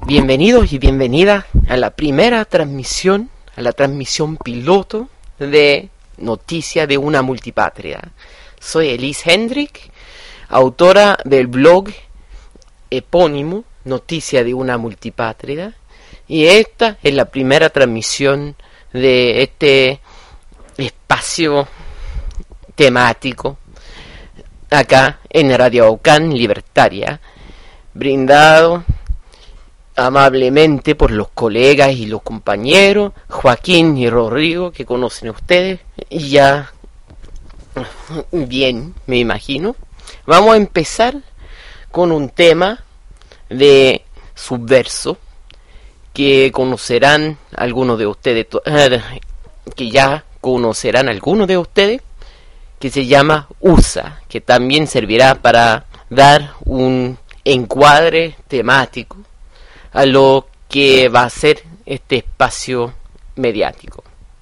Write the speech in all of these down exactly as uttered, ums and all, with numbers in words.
Bienvenidos y bienvenidas a la primera transmisión, a la transmisión piloto de Noticia de una Multipatria. Soy Elise Hendrick, autora del blog epónimo Noticia de una Multipatria, y esta es la primera transmisión de este espacio temático acá en Radio Aucán Libertaria, brindado amablemente por los colegas y los compañeros Joaquín y Rodrigo, que conocen a ustedes y ya bien, me imagino. Vamos a empezar con un tema de subverso que conocerán algunos de ustedes, que ya conocerán algunos de ustedes, que se llama U S A, que también servirá para dar un encuadre temático a lo que va a ser este espacio mediático.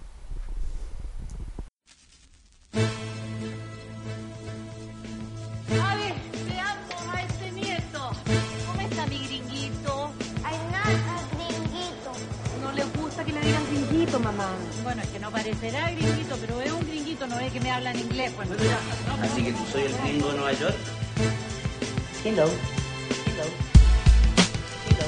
A ver, veamos a este nieto. ¿Cómo está mi gringuito? Ay, nada, gringuito. No le gusta que le digan gringuito, mamá. Bueno, es que no parecerá gringuito, pero es un gringuito, no es que me habla en inglés. Pues. Así que tú soy el gringo de Nueva York. Hello. Hello. Hello.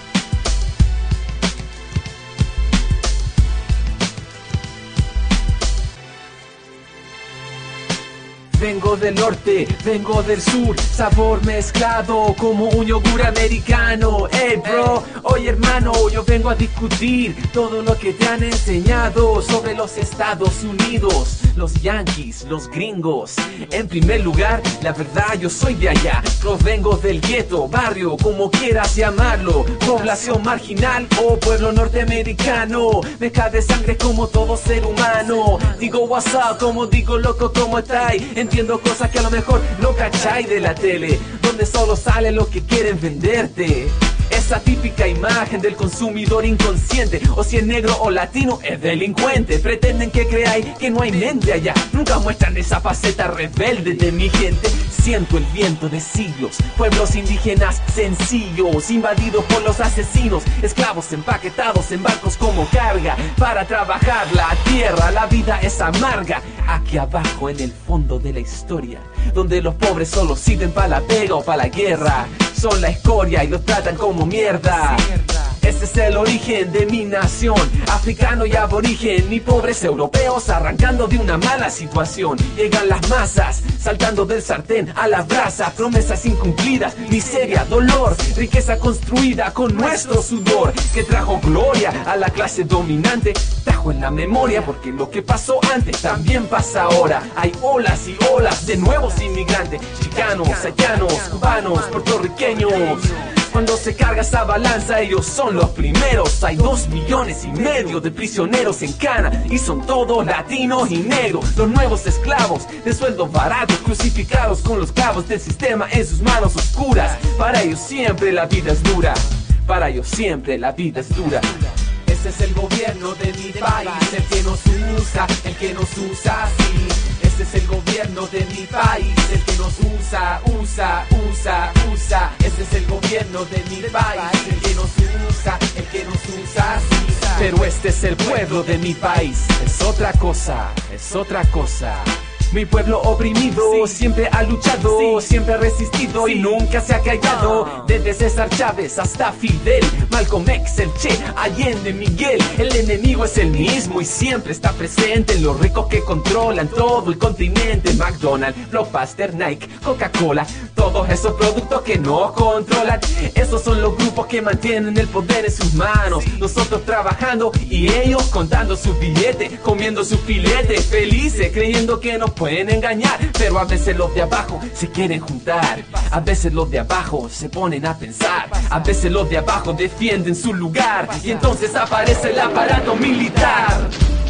Vengo del norte, vengo del sur, sabor mezclado como un yogur americano. Hey bro, oye hermano, yo vengo a discutir todo lo que te han enseñado sobre los Estados Unidos, los yankees, los gringos. En primer lugar, la verdad yo soy de allá, provengo del gueto, barrio, como quieras llamarlo, población marginal o pueblo norteamericano, mezcla de sangre como todo ser humano. Digo what's up, como digo loco, ¿cómo estáis? Entiendo cosas que a lo mejor no cacháis de la tele, donde solo sale lo que quieren venderte. Esa típica imagen del consumidor inconsciente, o si es negro o latino es delincuente. Pretenden que creáis que no hay mente allá, nunca muestran esa faceta rebelde de mi gente. Siento el viento de siglos, pueblos indígenas sencillos, invadidos por los asesinos, esclavos empaquetados en barcos como carga, para trabajar la tierra. La vida es amarga, aquí abajo en el fondo de la historia, donde los pobres solo sirven para la pega o para la guerra, son la escoria y los tratan como mierda. Ese es el origen de mi nación, africano y aborigen, y pobres europeos arrancando de una mala situación. Llegan las masas, saltando del sartén a las brasas, promesas incumplidas, miseria, dolor, riqueza construida con nuestro sudor, que trajo gloria a la clase dominante, trajo en la memoria, porque lo que pasó antes también pasa ahora. Hay olas y olas de nuevos inmigrantes, chicanos, haitianos, cubanos, puertorriqueños. Cuando se carga esa balanza, ellos son los primeros. Hay dos millones y medio de prisioneros en Cana, y son todos latinos y negros. Los nuevos esclavos de sueldos baratos, crucificados con los clavos del sistema en sus manos oscuras. Para ellos siempre la vida es dura, para ellos siempre la vida es dura. Ese es el gobierno de mi país, el que nos usa, el que nos usa así. Ese es el gobierno de mi país, el que nos usa, usa, usa, usa. Ese es el gobierno de mi país, el que nos usa, el que nos usa así. Pero este es el pueblo de mi país, es otra cosa, es otra cosa. Mi pueblo oprimido sí. siempre ha luchado, sí. siempre ha resistido sí. y nunca se ha callado. Desde César Chávez hasta Fidel, Malcolm X, el Che, Allende, Miguel. El enemigo es el mismo y siempre está presente en los ricos que controlan todo el continente. McDonald's, Blockbuster, Nike, Coca-Cola, todos esos productos que no controlan. Esos son los grupos que mantienen el poder en sus manos. Nosotros trabajando y ellos contando sus billetes, comiendo sus filetes, felices, creyendo que nos pueden engañar. Pero a veces los de abajo se quieren juntar, a veces los de abajo se ponen a pensar, a veces los de abajo defienden su lugar, y entonces aparece el aparato militar.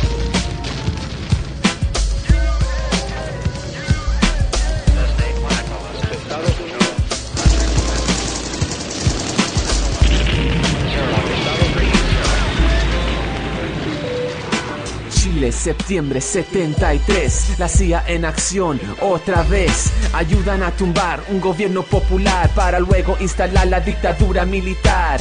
Chile, septiembre setenta y tres, la C I A en acción otra vez. Ayudan a tumbar un gobierno popular para luego instalar la dictadura militar.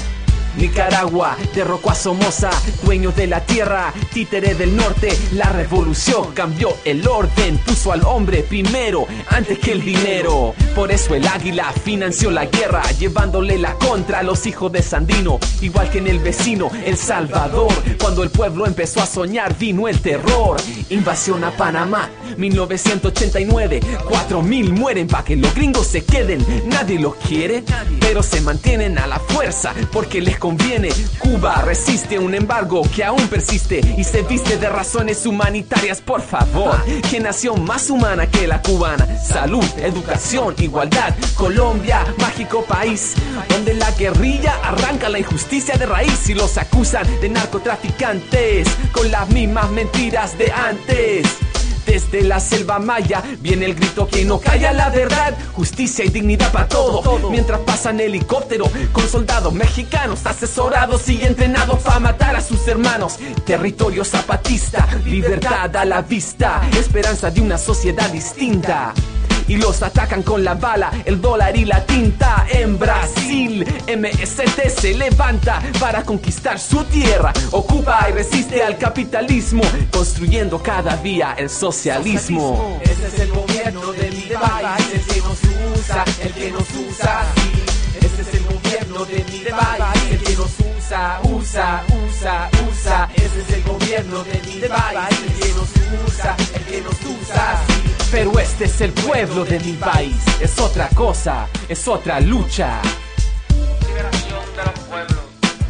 Nicaragua derrocó a Somoza, dueños de la tierra, títere del norte. La revolución cambió el orden, puso al hombre primero antes que el dinero. Por eso el águila financió la guerra, llevándole la contra a los hijos de Sandino. Igual que en el vecino El Salvador, cuando el pueblo empezó a soñar vino el terror. Invasión a Panamá, mil novecientos ochenta y nueve, cuatro mil mueren pa' que los gringos se queden. Nadie los quiere, pero se mantienen a la fuerza porque les conviene. Cuba resiste un embargo que aún persiste y se viste de razones humanitarias, por favor. ¿Qué nación más humana que la cubana? Salud, educación, igualdad. Colombia, mágico país donde la guerrilla arranca la injusticia de raíz y los acusan de narcotraficantes con las mismas mentiras de antes. Desde la selva maya viene el grito que no calla la verdad. Justicia y dignidad para todo. Mientras pasan helicóptero con soldados mexicanos asesorados y entrenados para matar a sus hermanos. Territorio zapatista, libertad a la vista, esperanza de una sociedad distinta. Y los atacan con la bala, el dólar y la tinta. En Brasil, M S T se levanta para conquistar su tierra. Ocupa y resiste al capitalismo, construyendo cada día el socialismo. Ese es el gobierno de mi país, el que nos usa, el que nos usa, sí. Ese es el gobierno de mi país, el que nos usa, usa, usa, usa. Ese es el gobierno de mi país, el que nos usa, el que nos usa, sí. Pero este es el pueblo de mi país, es otra cosa, es otra lucha. Liberación de los pueblos.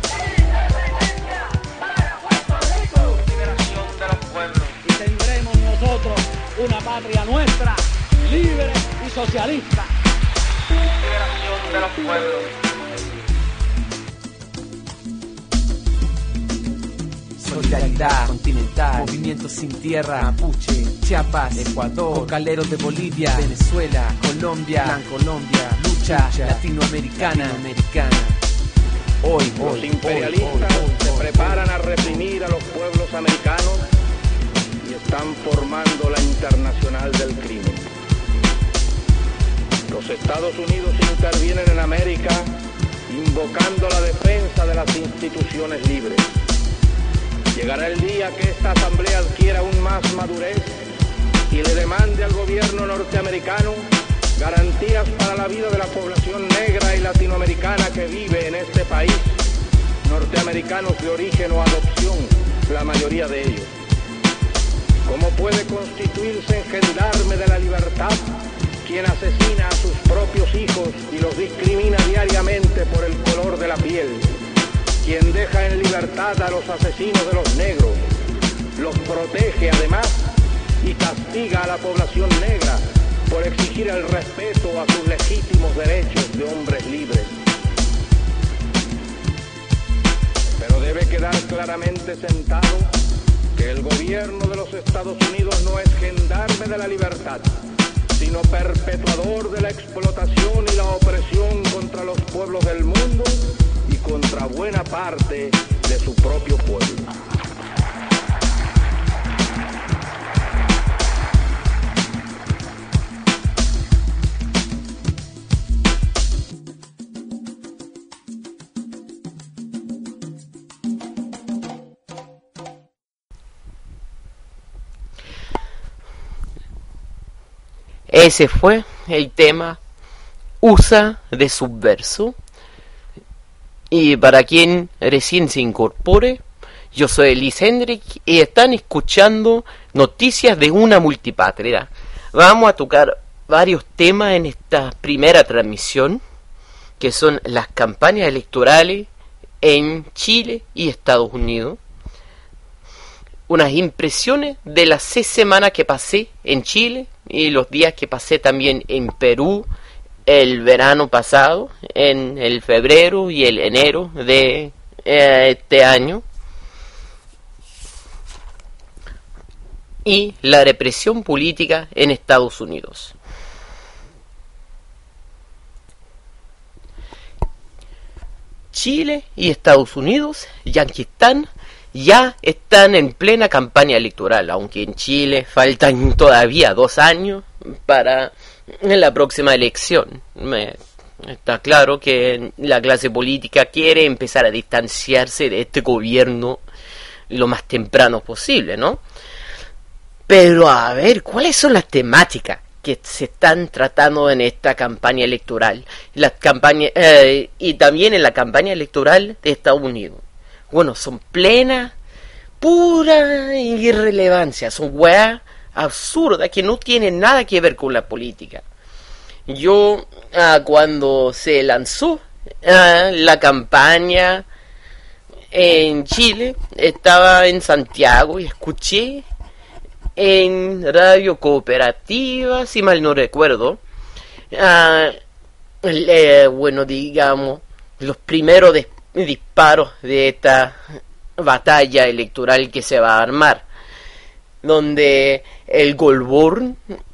Liberación de los pueblos. Y tendremos nosotros una patria nuestra, libre y socialista. Liberación de los pueblos. Solidaridad continental, movimiento sin tierra, Mapuche, Chiapas, Ecuador, cocaleros de Bolivia, Venezuela, Colombia, Plan Colombia, lucha, lucha latinoamericana, latinoamericana. Hoy, Los hoy, imperialistas hoy, hoy, se hoy, preparan a reprimir a los pueblos americanos y están formando la internacional del crimen. Los Estados Unidos intervienen en América invocando la defensa de las instituciones libres. Llegará el día que esta asamblea adquiera aún más madurez y le demande al gobierno norteamericano garantías para la vida de la población negra y latinoamericana que vive en este país, norteamericanos de origen o adopción, la mayoría de ellos. ¿Cómo puede constituirse en gendarme de la libertad quien asesina a sus propios hijos y los discrimina diariamente por el color de la piel? Quien deja en libertad a los asesinos de los negros, los protege además y castiga a la población negra por exigir el respeto a sus legítimos derechos de hombres libres. Pero debe quedar claramente sentado que el gobierno de los Estados Unidos no es gendarme de la libertad, sino perpetuador de la explotación y la opresión contra los pueblos del mundo y contra buena parte de su propio pueblo. Ese fue el tema U S A de Subverso. Y para quien recién se incorpore, yo soy Elis Hendrik y están escuchando Noticias de una Multipatria. Vamos a tocar varios temas en esta primera transmisión, que son las campañas electorales en Chile y Estados Unidos. Unas impresiones de las seis semanas que pasé en Chile y los días que pasé también en Perú el verano pasado, en el febrero y el enero de eh, este año. Y la represión política en Estados Unidos. Chile y Estados Unidos ya que están, ya están en plena campaña electoral, aunque en Chile faltan todavía dos años para la próxima elección. Me, Está claro que la clase política quiere empezar a distanciarse de este gobierno lo más temprano posible, ¿no? Pero a ver, ¿cuáles son las temáticas que se están tratando en esta campaña electoral? Las campañas, eh, y también en la campaña electoral de Estados Unidos. Bueno, son plenas, pura irrelevancia, son weas absurdas que no tienen nada que ver con la política. Yo, ah, cuando se lanzó ah, la campaña en Chile, estaba en Santiago y escuché en Radio Cooperativa, si mal no recuerdo, ah, eh, bueno, digamos, los primeros de- disparos de esta batalla electoral que se va a armar, donde el Goldborn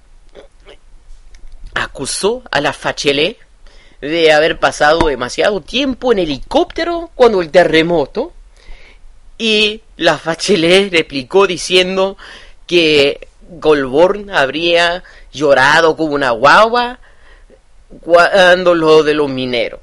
acusó a la Bachelet de haber pasado demasiado tiempo en helicóptero cuando el terremoto, y la Bachelet replicó diciendo que Goldborn habría llorado como una guagua cuando lo de los mineros.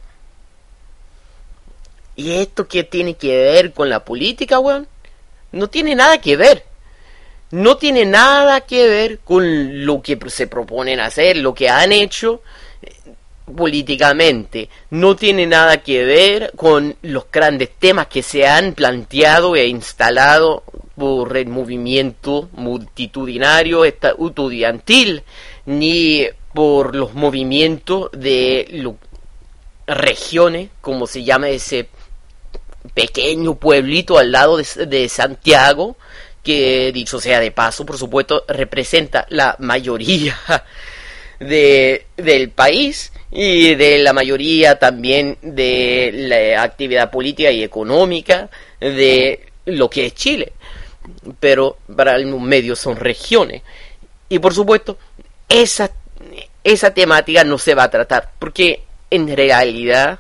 ¿Y esto qué tiene que ver con la política, weón? No tiene nada que ver. No tiene nada que ver con lo que se proponen hacer, lo que han hecho eh, políticamente. No tiene nada que ver con los grandes temas que se han planteado e instalado por el movimiento multitudinario estudiantil, ni por los movimientos de lo- regiones, como se llama ese pequeño pueblito al lado de, de Santiago, que, dicho sea de paso, por supuesto, representa la mayoría de, del país y de la mayoría también de la actividad política y económica de lo que es Chile. Pero para los medios son regiones. Y por supuesto, esa, esa temática no se va a tratar, porque en realidad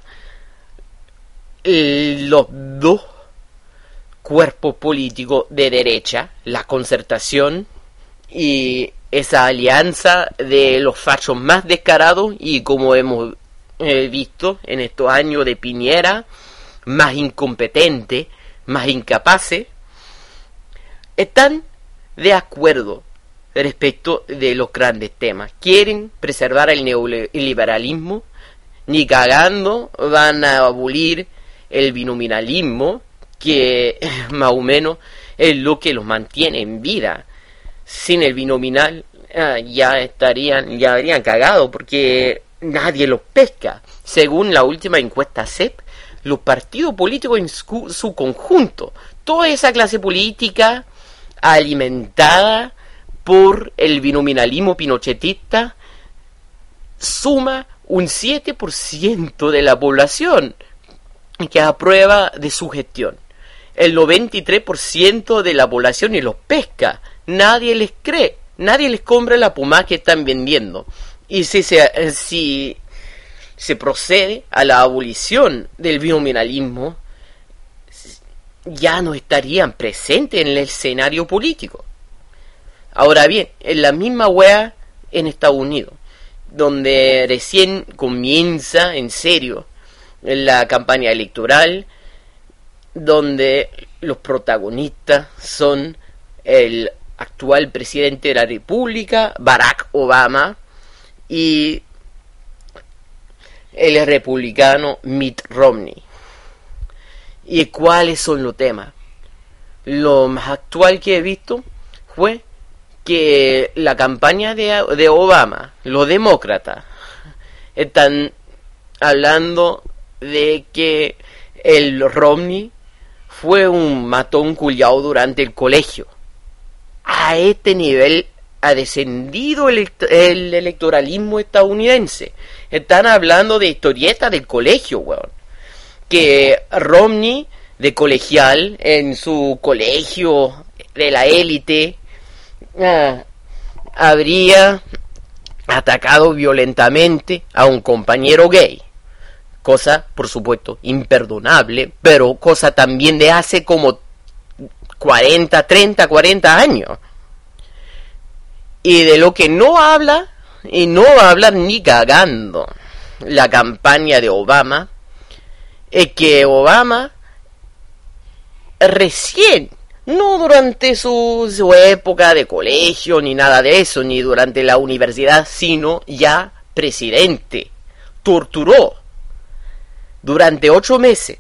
los dos cuerpos políticos de derecha, la Concertación y esa alianza de los fachos más descarados, y como hemos eh, visto en estos años de Piñera, más incompetente, más incapaces, están de acuerdo respecto de los grandes temas. Quieren preservar el neoliberalismo, ni cagando van a abolir el binominalismo, que más o menos es lo que los mantiene en vida. Sin el binominal ah, ya estarían, ya habrían cagado, porque nadie los pesca. Según la última encuesta C E P, los partidos políticos en su, su conjunto, toda esa clase política alimentada por el binominalismo pinochetista, suma un siete por ciento de la población que aprueba de su gestión. El noventa y tres por ciento de la población ni los pesca. Nadie les cree. Nadie les compra la pomada que están vendiendo. Y si se, si se procede a la abolición del binominalismo, ya no estarían presentes en el escenario político. Ahora bien, en la misma wea en Estados Unidos, donde recién comienza en serio la campaña electoral, donde los protagonistas son el actual presidente de la República, Barack Obama, y el republicano Mitt Romney. ¿Y cuáles son los temas? Lo más actual que he visto fue que la campaña de, de Obama, los demócratas, están hablando de que el Romney fue un matón culiao durante el colegio. A este nivel ha descendido el, el electoralismo estadounidense. Están hablando de historietas del colegio, weón. Que Romney, de colegial, en su colegio de la élite, ah, habría atacado violentamente a un compañero gay. Cosa, por supuesto, imperdonable, pero cosa también de hace como cuarenta, treinta, cuarenta años. Y de lo que no habla, y no va a hablar ni cagando, la campaña de Obama es que Obama recién, no durante su, su época de colegio ni nada de eso, ni durante la universidad, sino ya presidente, torturó durante ocho meses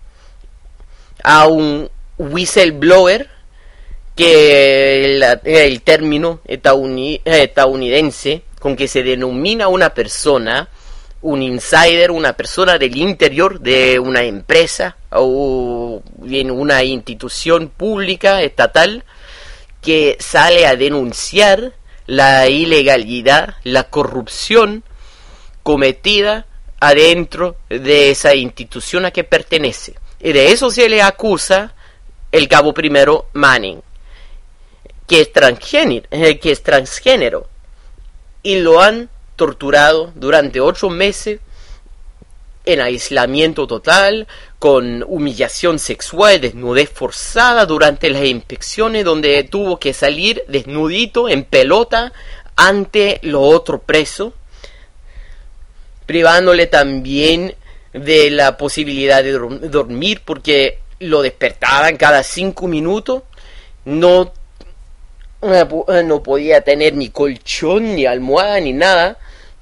a un whistleblower, que el, el término estadounidense con que se denomina una persona, un insider, una persona del interior de una empresa o bien una institución pública, estatal, que sale a denunciar la ilegalidad, la corrupción cometida adentro de esa institución a que pertenece. Y de eso se le acusa el cabo primero Manning, que es transgénero, eh, que es transgénero, y lo han torturado durante ocho meses en aislamiento total, con humillación sexual, desnudez forzada durante las inspecciones, donde tuvo que salir desnudito en pelota ante los otros presos, privándole también de la posibilidad de dormir, porque lo despertaban cada cinco minutos, no, no podía tener ni colchón, ni almohada, ni nada,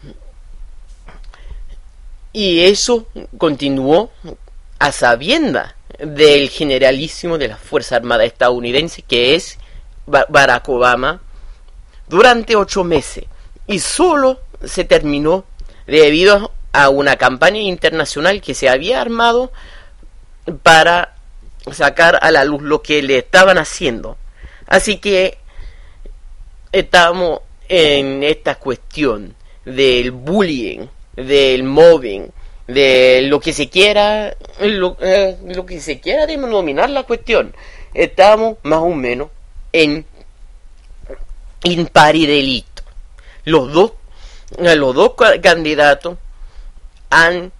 y eso continuó a sabiendas del generalísimo de las Fuerzas Armadas estadounidenses, que es Barack Obama, durante ocho meses, y solo se terminó debido a una campaña internacional que se había armado para sacar a la luz lo que le estaban haciendo. Así que estamos en esta cuestión del bullying, del mobbing, de lo que se quiera, lo, eh, lo que se quiera denominar la cuestión. Estamos más o menos en impari delito. Los dos, los dos candidatos han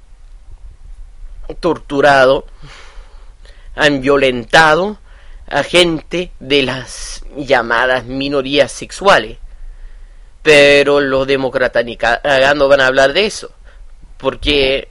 torturado, han violentado a gente de las llamadas minorías sexuales. Pero los demócratas ni cagando van a hablar de eso, porque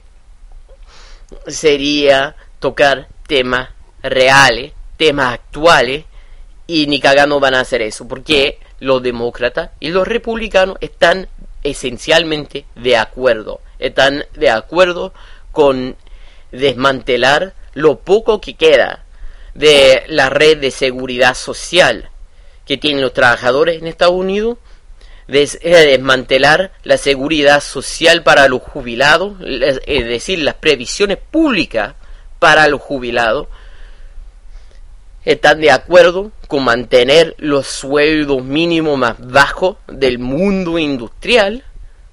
sería tocar temas reales, temas actuales, y ni cagando van a hacer eso, porque los demócratas y los republicanos están esencialmente de acuerdo, están de acuerdo con desmantelar lo poco que queda de la red de seguridad social que tienen los trabajadores en Estados Unidos, des, eh, desmantelar la seguridad social para los jubilados, es decir, las previsiones públicas para los jubilados. Están de acuerdo con mantener los sueldos mínimos más bajos del mundo industrial.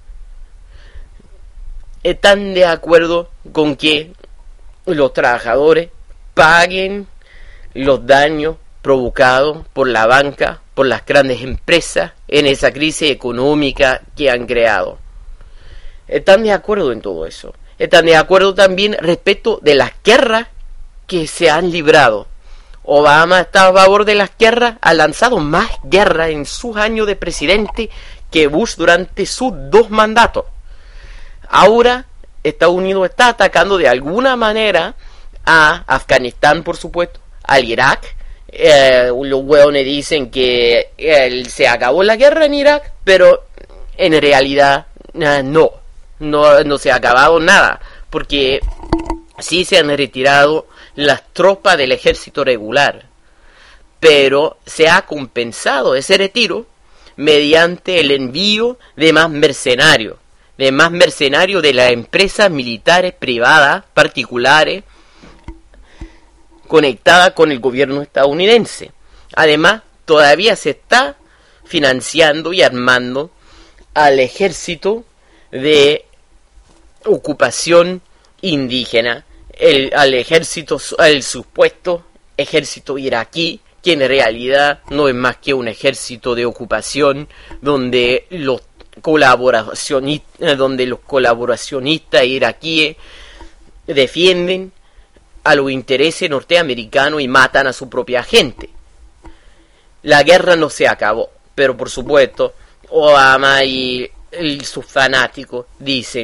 Están de acuerdo con que los trabajadores paguen los daños provocados por la banca, por las grandes empresas en esa crisis económica que han creado. Están de acuerdo en todo eso. Están de acuerdo también respecto de las guerras que se han librado. Obama está a favor de las guerras, ha lanzado más guerras en sus años de presidente que Bush durante sus dos mandatos. Ahora Estados Unidos está atacando de alguna manera a Afganistán, por supuesto, al Irak. Eh, los hueones dicen que eh, se acabó la guerra en Irak, pero en realidad eh, no, no, no se ha acabado nada, porque sí se han retirado las tropas del ejército regular, pero se ha compensado ese retiro mediante el envío de más mercenarios, de más mercenarios de las empresas militares privadas, particulares, conectada con el gobierno estadounidense. Además, todavía se está financiando y armando al ejército de ocupación indígena, el, al ejército, al supuesto ejército iraquí, que en realidad no es más que un ejército de ocupación donde los colaboracionistas, donde los colaboracionistas iraquíes defienden a los intereses norteamericanos y matan a su propia gente. La guerra no se acabó, pero por supuesto Obama y, y sus fanáticos dicen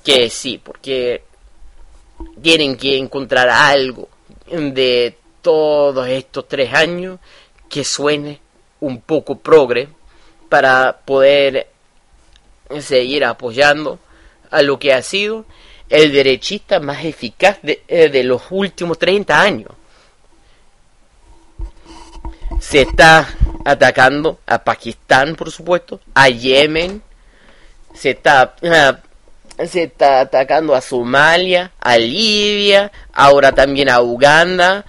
que sí, porque tienen que encontrar algo de todos estos tres años que suene un poco progre para poder seguir apoyando a lo que ha sido el derechista más eficaz de, de los últimos treinta años. Se está atacando a Pakistán, por supuesto, a Yemen, se está, uh, se está atacando a Somalia, a Libia, ahora también a Uganda.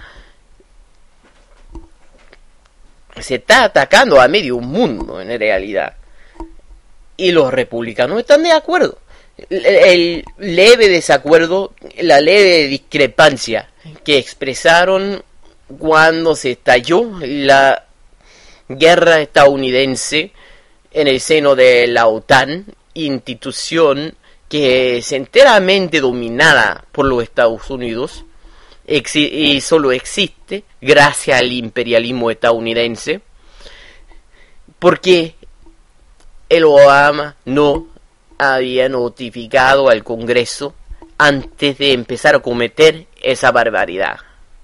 Se está atacando a medio mundo en realidad. Y los republicanos están de acuerdo. El, el leve desacuerdo, la leve discrepancia que expresaron cuando se estalló la guerra estadounidense en el seno de la OTAN, institución que es enteramente dominada por los Estados Unidos y solo existe gracias al imperialismo estadounidense, porque el Obama no había notificado al Congreso antes de empezar a cometer esa barbaridad.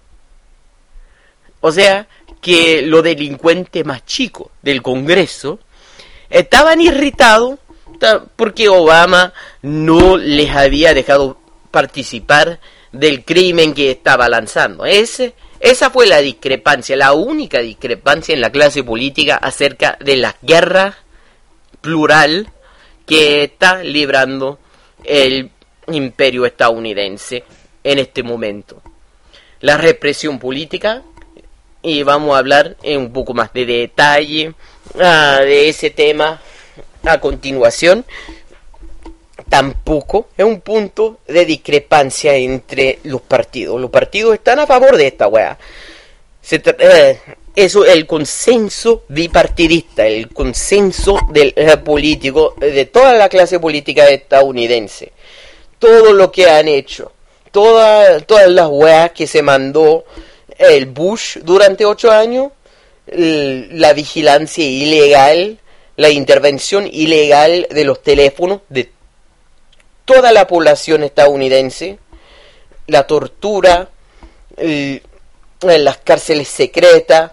O sea, que los delincuentes más chicos del Congreso estaban irritados porque Obama no les había dejado participar del crimen que estaba lanzando. Ese, esa fue la discrepancia, la única discrepancia en la clase política acerca de la guerra plural que está librando el imperio estadounidense en este momento. La represión política, y vamos a hablar en un poco más de detalle uh, de ese tema a continuación, tampoco es un punto de discrepancia entre los partidos. Los partidos están a favor de esta weá. Se tra- eh, eso, el consenso bipartidista, el consenso del eh, político, de toda la clase política estadounidense. Todo lo que han hecho, toda, todas las weas que se mandó el Bush durante ocho años, el, la vigilancia ilegal, la intervención ilegal de los teléfonos de toda la población estadounidense, la tortura, el, las cárceles secretas,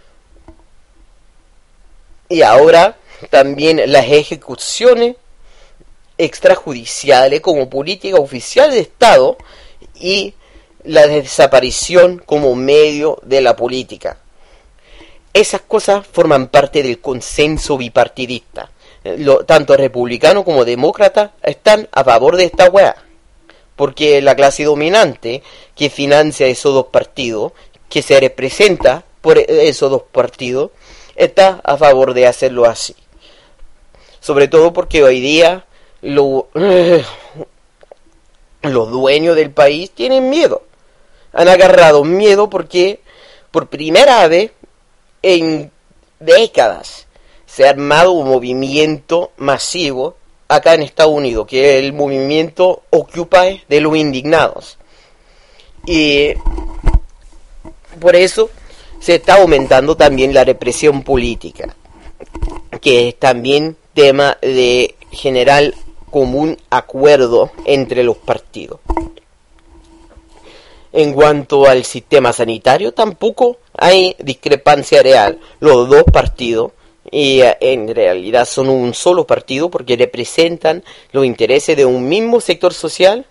y ahora también las ejecuciones extrajudiciales como política oficial de Estado y la desaparición como medio de la política. Esas cosas forman parte del consenso bipartidista. Lo, tanto republicanos como demócratas están a favor de esta weá, porque la clase dominante que financia esos dos partidos, que se representa por esos dos partidos, está a favor de hacerlo así. Sobre todo porque hoy día lo, eh, los dueños del país tienen miedo. Han agarrado miedo porque por primera vez en décadas se ha armado un movimiento masivo acá en Estados Unidos, que es el movimiento Occupy de los indignados. Y por eso se está aumentando también la represión política, que es también tema de general común acuerdo entre los partidos. En cuanto al sistema sanitario, tampoco hay discrepancia real. Los dos partidos, y en realidad son un solo partido porque representan los intereses de un mismo sector social,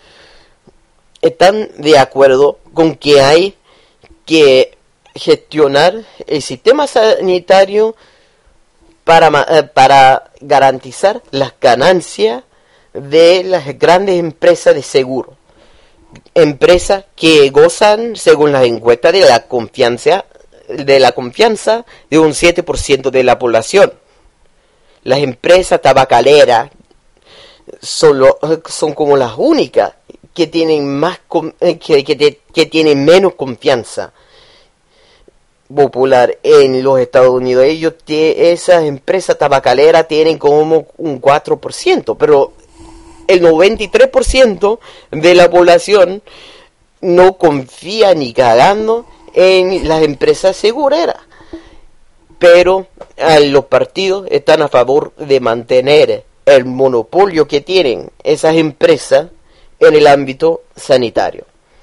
están de acuerdo con que hay que gestionar el sistema sanitario para, para garantizar las ganancias de las grandes empresas de seguro. Empresas que gozan, según las encuestas, de la confianza de la confianza de un siete por ciento de la población. Las empresas tabacaleras son, lo, son como las únicas que tienen más que, que, que tienen menos confianza popular en los Estados Unidos. Ellos, esas empresas tabacaleras tienen como un cuatro por ciento, pero el noventa y tres por ciento de la población no confía ni cagando en las empresas segureras. Pero eh, los partidos están a favor de mantener el monopolio que tienen esas empresas en el ámbito sanitario.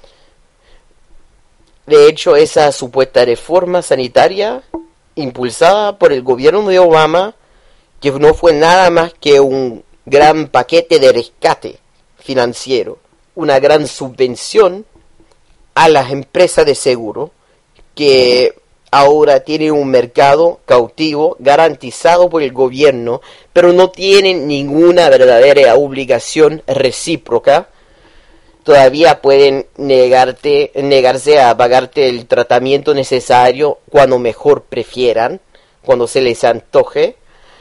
De hecho, esa supuesta reforma sanitaria impulsada por el gobierno de Obama, que no fue nada más que un gran paquete de rescate financiero, una gran subvención a las empresas de seguro, que ahora tienen un mercado cautivo garantizado por el gobierno, pero no tienen ninguna verdadera obligación recíproca. Todavía pueden negarte, negarse a pagarte el tratamiento necesario cuando mejor prefieran, cuando se les antoje.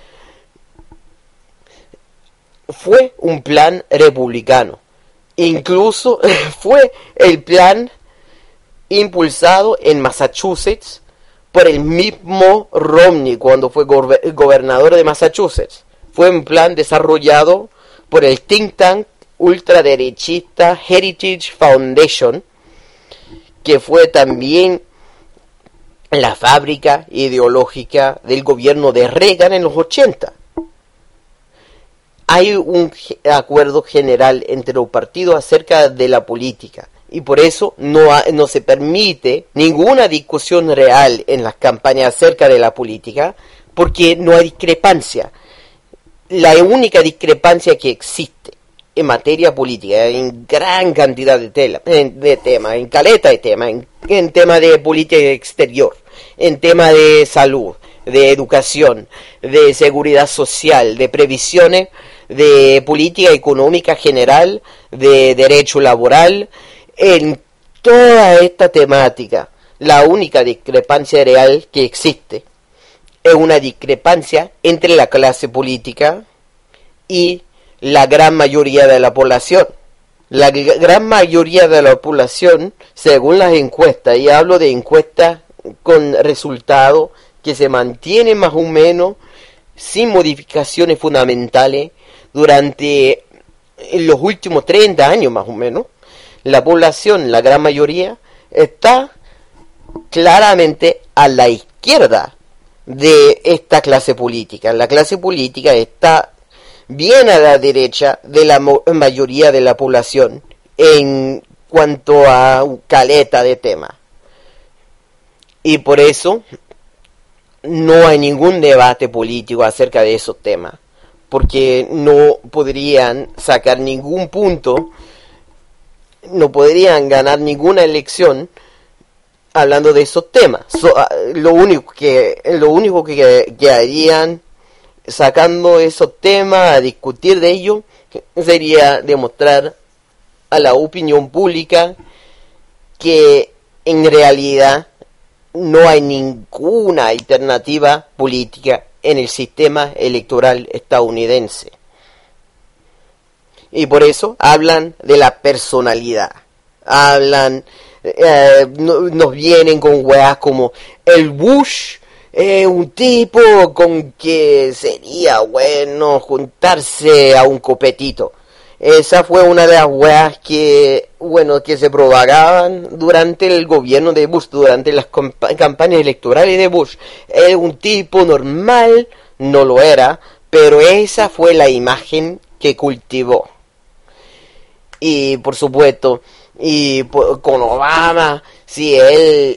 Fue un plan republicano. Incluso fue el plan impulsado en Massachusetts por el mismo Romney cuando fue go- gobernador de Massachusetts. Fue un plan desarrollado por el think tank ultraderechista Heritage Foundation, que fue también la fábrica ideológica del gobierno de Reagan en los ochenta. Hay un acuerdo general entre los partidos acerca de la política, y por eso no, ha, no se permite ninguna discusión real en las campañas acerca de la política, porque no hay discrepancia. La única discrepancia que existe en materia política, en gran cantidad de, tela, de temas, en caleta de temas, en, en tema de política exterior, en tema de salud, de educación, de seguridad social, de previsiones, de política económica general, de derecho laboral. En toda esta temática, la única discrepancia real que existe es una discrepancia entre la clase política y la gran mayoría de la población. La gran mayoría de la población, según las encuestas, y hablo de encuestas con resultados que se mantienen más o menos sin modificaciones fundamentales durante los últimos treinta años más o menos, la población, la gran mayoría, está claramente a la izquierda de esta clase política. La clase política está bien a la derecha de la mayoría de la población en cuanto a caleta de temas. Y por eso no hay ningún debate político acerca de esos temas, porque no podrían sacar ningún punto, no podrían ganar ninguna elección hablando de esos temas. So, lo único que lo único que, que harían sacando esos temas a discutir de ellos sería demostrar a la opinión pública que en realidad no hay ninguna alternativa política en el sistema electoral estadounidense. Y por eso hablan de la personalidad. Hablan, eh, no, nos vienen con weas como el Bush, eh, un tipo con que sería bueno juntarse a un copetito. Esa fue una de las weas que, bueno, que se propagaban durante el gobierno de Bush, durante las compa- campañas electorales de Bush. Era un tipo normal, no lo era, pero esa fue la imagen que cultivó. Y por supuesto, y por, con Obama, si él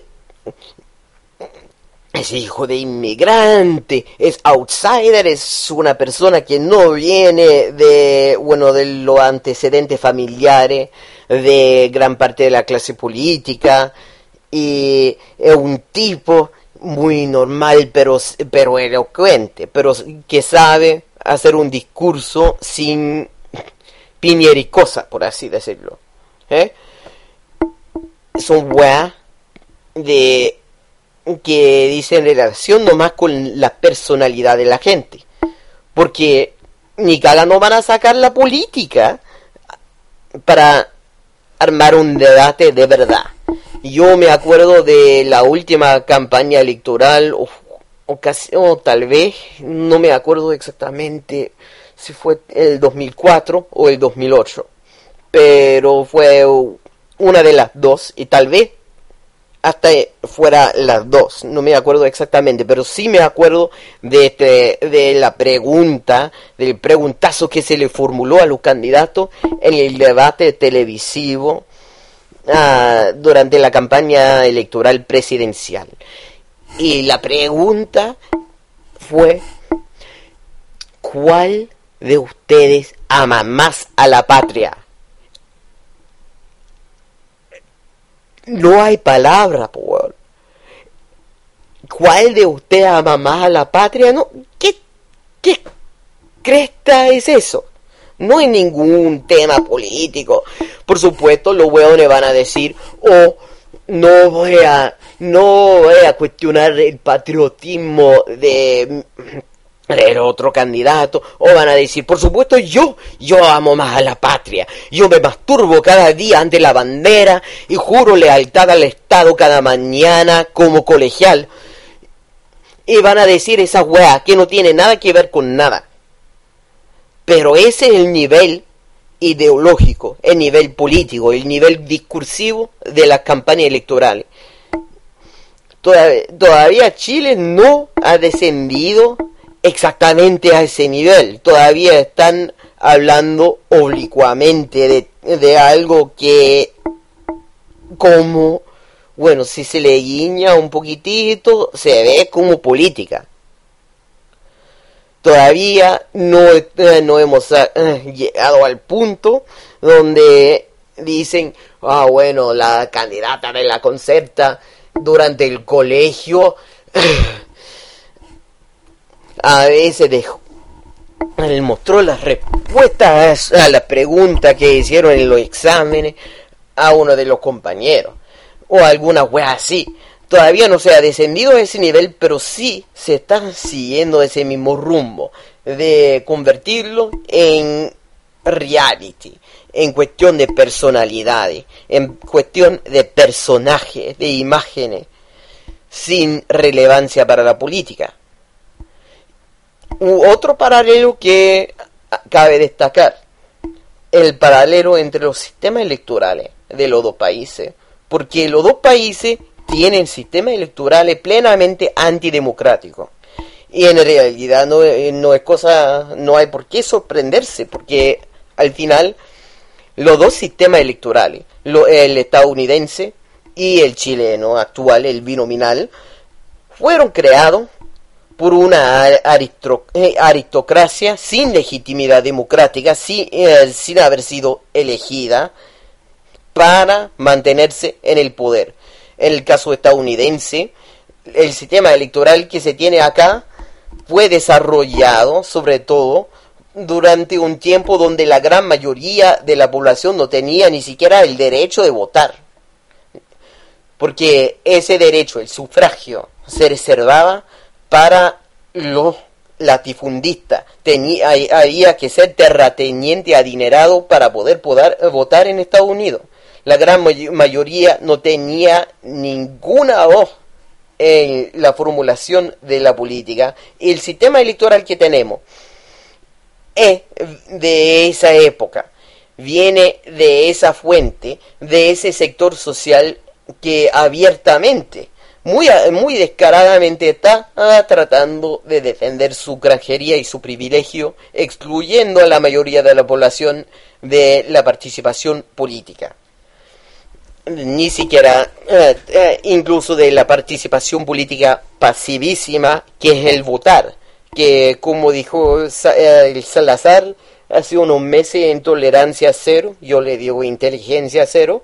es hijo de inmigrante, es outsider, es una persona que no viene de, bueno, de los antecedentes familiares de gran parte de la clase política, y es un tipo muy normal, pero, pero elocuente, pero que sabe hacer un discurso sin piñericosa, por así decirlo. ¿Eh? Son weas de que dicen relación nomás con la personalidad de la gente, porque ni caga no van a sacar la política para armar un debate de verdad. Yo me acuerdo de la última campaña electoral, o, o, casi, o tal vez, no me acuerdo exactamente si fue el dos mil cuatro o el dos mil ocho, pero fue una de las dos, y tal vez hasta fuera las dos, no me acuerdo exactamente, pero sí me acuerdo de, este, de la pregunta, del preguntazo que se le formuló a los candidatos en el debate televisivo uh, durante la campaña electoral presidencial. Y la pregunta fue: ¿cuál de ustedes ama más a la patria? No hay palabra, por ¿cuál de ustedes ama más a la patria? No, ¿qué, qué cresta es eso? No hay ningún tema político. Por supuesto, los hueones van a decir: oh, no voy a, no voy a cuestionar el patriotismo de el otro candidato, o van a decir: por supuesto, yo, yo amo más a la patria, yo me masturbo cada día ante la bandera y juro lealtad al Estado cada mañana como colegial. Y van a decir esas weas que no tiene nada que ver con nada. Pero ese es el nivel ideológico, el nivel político, el nivel discursivo de las campañas electorales. Todavía, todavía Chile no ha descendido exactamente a ese nivel. Todavía están hablando oblicuamente de, de algo que, como, bueno, si se le guiña un poquitito, se ve como política. Todavía no, eh, no hemos eh, llegado al punto donde dicen: ah, bueno, la candidata de la Concerta durante el colegio a veces dejó, él mostró las respuestas a la pregunta que hicieron en los exámenes a uno de los compañeros, o alguna wea así. Todavía no se ha descendido a ese nivel, pero sí se está siguiendo ese mismo rumbo de convertirlo en reality, en cuestión de personalidades, en cuestión de personajes, de imágenes, sin relevancia para la política. U otro paralelo que cabe destacar: el paralelo entre los sistemas electorales de los dos países, porque los dos países tienen sistemas electorales plenamente antidemocráticos, y en realidad no, no es cosa, no hay por qué sorprenderse, porque al final los dos sistemas electorales, lo, el estadounidense y el chileno actual, el binominal, fueron creados por una aristocracia sin legitimidad democrática, sin, eh, sin haber sido elegida para mantenerse en el poder. En el caso estadounidense, el sistema electoral que se tiene acá fue desarrollado sobre todo durante un tiempo donde la gran mayoría de la población no tenía ni siquiera el derecho de votar, porque ese derecho, el sufragio, se reservaba para los latifundistas. Tenía, había que ser terrateniente adinerado para poder, poder votar en Estados Unidos. La gran mayoría no tenía ninguna voz en la formulación de la política. Y el sistema electoral que tenemos es de esa época, viene de esa fuente, de ese sector social que abiertamente, muy, muy descaradamente está ah, tratando de defender su granjería y su privilegio, excluyendo a la mayoría de la población de la participación política. Ni siquiera, eh, eh, incluso de la participación política pasivísima, que es el votar, que como dijo eh, el Salazar hace unos meses en tolerancia cero, yo le digo inteligencia cero.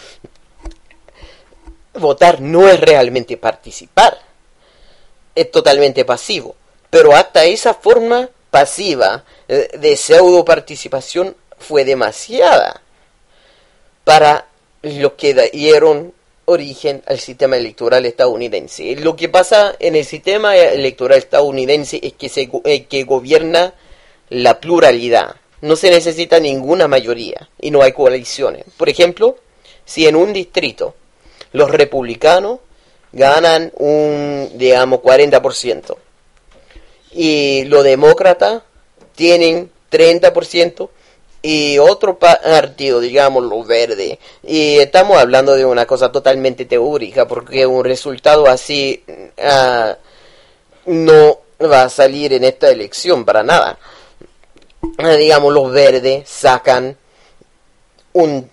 Votar no es realmente participar, es totalmente pasivo, pero hasta esa forma pasiva eh, de pseudo participación fue demasiada para los que dieron origen al sistema electoral estadounidense. Lo que pasa en el sistema electoral estadounidense es que se eh, que gobierna la pluralidad. No se necesita ninguna mayoría y no hay coaliciones. Por ejemplo, si en un distrito los republicanos ganan un, digamos, cuarenta por ciento y los demócratas tienen treinta por ciento y otro partido, digamos, los verdes. Y estamos hablando de una cosa totalmente teórica, porque un resultado así uh, no va a salir en esta elección para nada. Uh, digamos, los verdes sacan un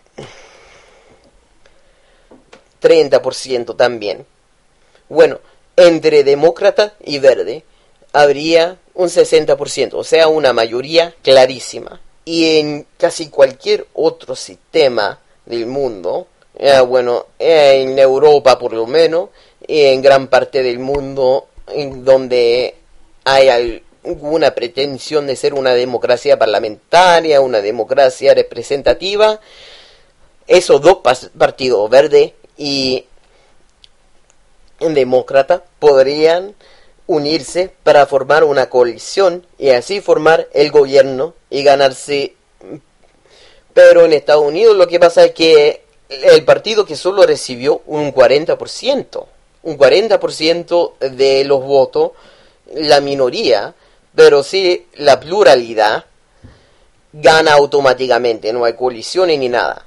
treinta por ciento también. Bueno, entre demócrata y verde habría un sesenta por ciento, o sea, una mayoría clarísima. Y en casi cualquier otro sistema del mundo, eh, bueno, en Europa por lo menos, y en gran parte del mundo en donde hay alguna pretensión de ser una democracia parlamentaria, una democracia representativa, esos dos partidos, verde y demócrata, podrían unirse para formar una coalición y así formar el gobierno y ganarse. Pero en Estados Unidos lo que pasa es que el partido que solo recibió un cuarenta por ciento, un cuarenta por ciento de los votos, la minoría, pero sí la pluralidad, gana automáticamente, no hay coaliciones ni nada.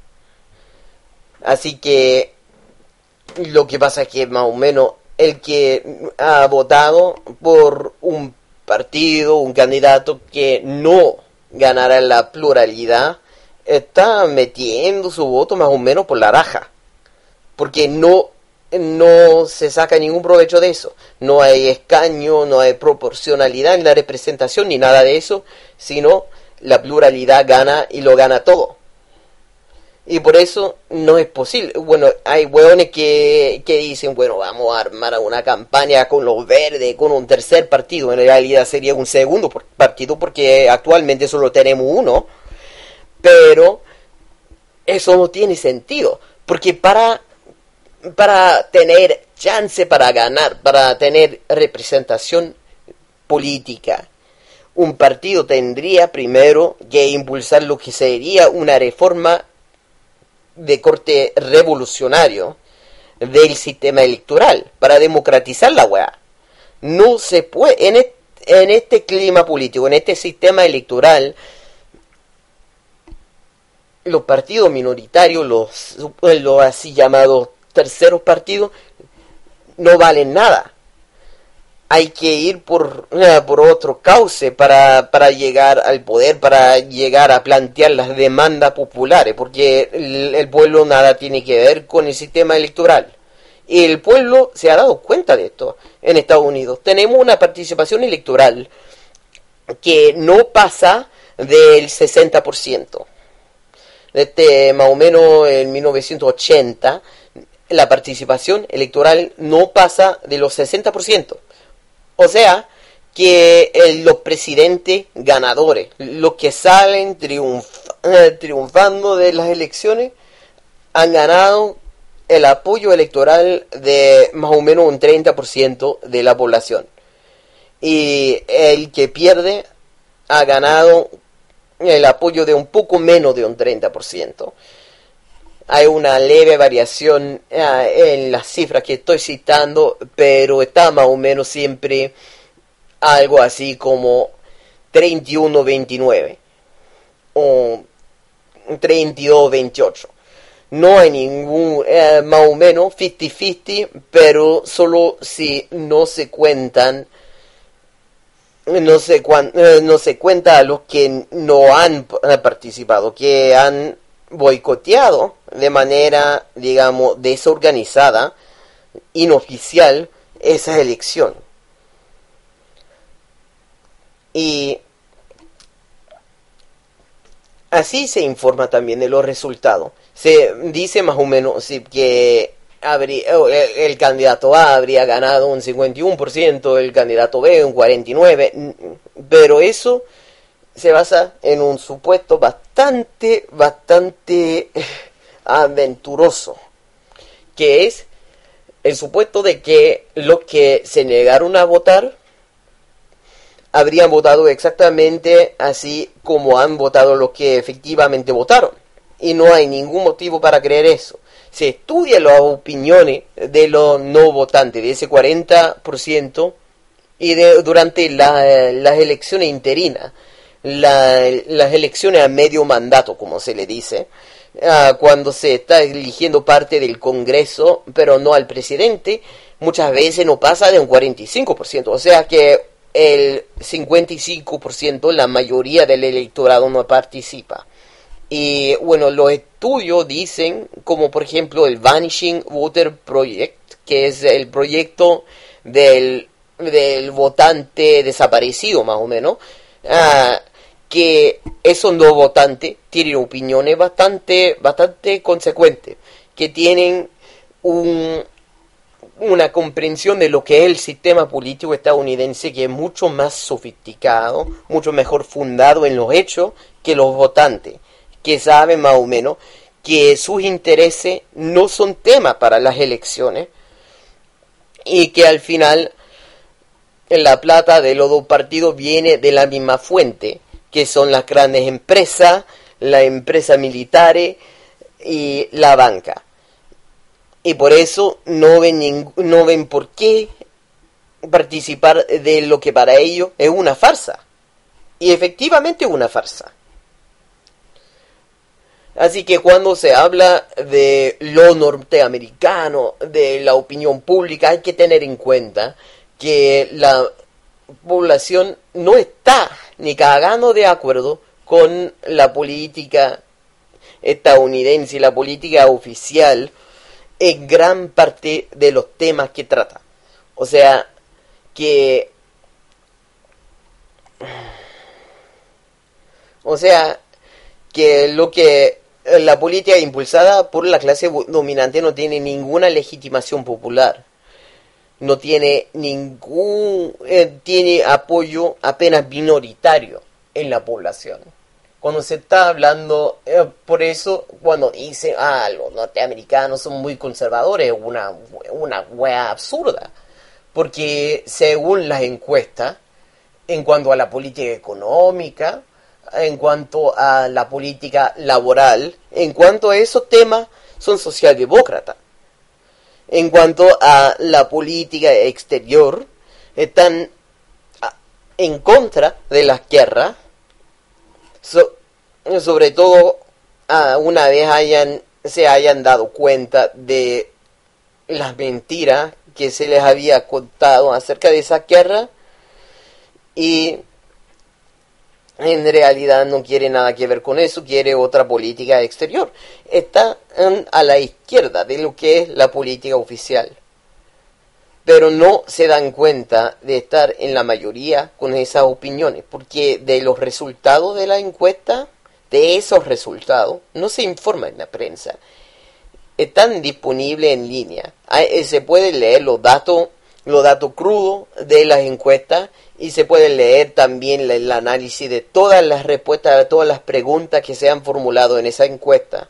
Así que lo que pasa es que más o menos el que ha votado por un partido, un candidato que no ganará la pluralidad, está metiendo su voto más o menos por la raja, porque no, no se saca ningún provecho de eso. No hay escaño, no hay proporcionalidad en la representación ni nada de eso, sino la pluralidad gana y lo gana todo. Y por eso no es posible. Bueno, hay hueones que, que dicen, bueno, vamos a armar una campaña con los verdes, con un tercer partido. En realidad sería un segundo partido porque actualmente solo tenemos uno. Pero eso no tiene sentido. Porque para, para tener chance para ganar, para tener representación política, un partido tendría primero que impulsar lo que sería una reforma de corte revolucionario del sistema electoral para democratizar la weá. No se puede, en este, en este clima político, en este sistema electoral, los partidos minoritarios, los, los así llamados terceros partidos, no valen nada. Hay que ir por, por otro cauce para, para llegar al poder, para llegar a plantear las demandas populares, porque el, el pueblo nada tiene que ver con el sistema electoral. Y el pueblo se ha dado cuenta de esto en Estados Unidos. Tenemos una participación electoral que no pasa del sesenta por ciento. Este, más o menos en mil novecientos ochenta, la participación electoral no pasa de los sesenta por ciento. O sea, que eh, los presidentes ganadores, los que salen triunf eh, triunfando de las elecciones, han ganado el apoyo electoral de más o menos un treinta por ciento de la población. Y el que pierde ha ganado el apoyo de un poco menos de un treinta por ciento. Hay una leve variación eh, en las cifras que estoy citando, pero está más o menos siempre algo así como treinta y uno a veintinueve o treinta y dos a veintiocho. No hay ningún, eh, más o menos cincuenta cincuenta, pero solo si no se cuentan, no se, cuan, eh, no se cuenta a los que no han participado, que han boicoteado de manera, digamos, desorganizada, inoficial, esa elección. Y así se informa también de los resultados. Se dice más o menos sí, que habría, el, el candidato A habría ganado un cincuenta y uno por ciento, el candidato B un cuarenta y nueve por ciento, pero eso se basa en un supuesto bastante, bastante aventuroso, que es el supuesto de que los que se negaron a votar habrían votado exactamente así como han votado los que efectivamente votaron. Y no hay ningún motivo para creer eso. Se estudian las opiniones de los no votantes, de ese cuarenta por ciento, y de, durante la, las elecciones interinas, la, las elecciones a medio mandato, como se le dice, uh, cuando se está eligiendo parte del Congreso, pero no al presidente, muchas veces no pasa de un cuarenta y cinco por ciento, o sea que el cincuenta y cinco por ciento, la mayoría del electorado no participa. Y bueno, los estudios dicen, como por ejemplo el Vanishing Voter Project, que es el proyecto del, del votante desaparecido más o menos, uh, que esos no votantes tienen opiniones bastante, bastante consecuentes, que tienen un, una comprensión de lo que es el sistema político estadounidense que es mucho más sofisticado, mucho mejor fundado en los hechos que los votantes, que saben más o menos que sus intereses no son tema para las elecciones y que al final la plata de los dos partidos viene de la misma fuente, que son las grandes empresas, las empresas militares y la banca. Y por eso no ven, ningún, no ven por qué participar de lo que para ellos es una farsa. Y efectivamente es una farsa. Así que cuando se habla de lo norteamericano, de la opinión pública, hay que tener en cuenta que la población no está ni cagando de acuerdo con la política estadounidense y la política oficial en gran parte de los temas que trata. O sea, que... O sea, que lo que... La política impulsada por la clase dominante no tiene ninguna legitimación popular. No tiene ningún... Eh, tiene apoyo apenas minoritario en la población. Cuando se está hablando... Eh, por eso, cuando dicen, ah, los norteamericanos son muy conservadores, una, una wea absurda. Porque según las encuestas, en cuanto a la política económica, en cuanto a la política laboral, en cuanto a esos temas, son socialdemócratas. En cuanto a la política exterior, están en contra de las guerras, so, sobre todo uh, una vez hayan se hayan dado cuenta de las mentiras que se les había contado acerca de esa guerra, y en realidad no quiere nada que ver con eso, quiere otra política exterior. Está en, a la izquierda de lo que es la política oficial. Pero no se dan cuenta de estar en la mayoría con esas opiniones, porque de los resultados de la encuesta, de esos resultados, no se informa en la prensa. Están disponibles en línea. Se pueden leer los datos, los datos crudos de las encuestas, y se puede leer también el análisis de todas las respuestas a todas las preguntas que se han formulado en esa encuesta.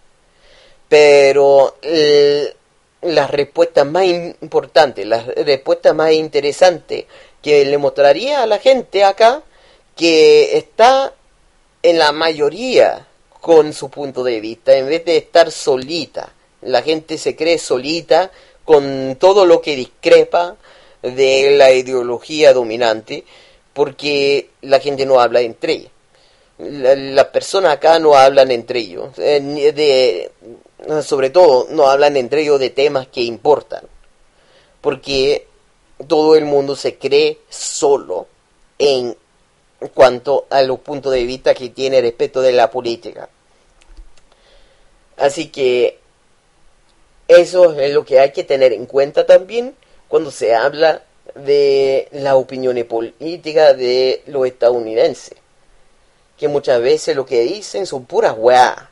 Pero eh, las respuestas más importantes, las respuestas más interesantes que le mostraría a la gente acá, que está en la mayoría con su punto de vista, en vez de estar solita. La gente se cree solita con todo lo que discrepa de la ideología dominante, porque la gente no habla entre ellas. Las la personas acá no hablan entre ellos, eh, de, sobre todo no hablan entre ellos de temas que importan, porque todo el mundo se cree solo en cuanto a los puntos de vista que tiene respecto de la política. Así que eso es lo que hay que tener en cuenta también cuando se habla de las opiniones políticas de los estadounidenses, que muchas veces lo que dicen son puras weá.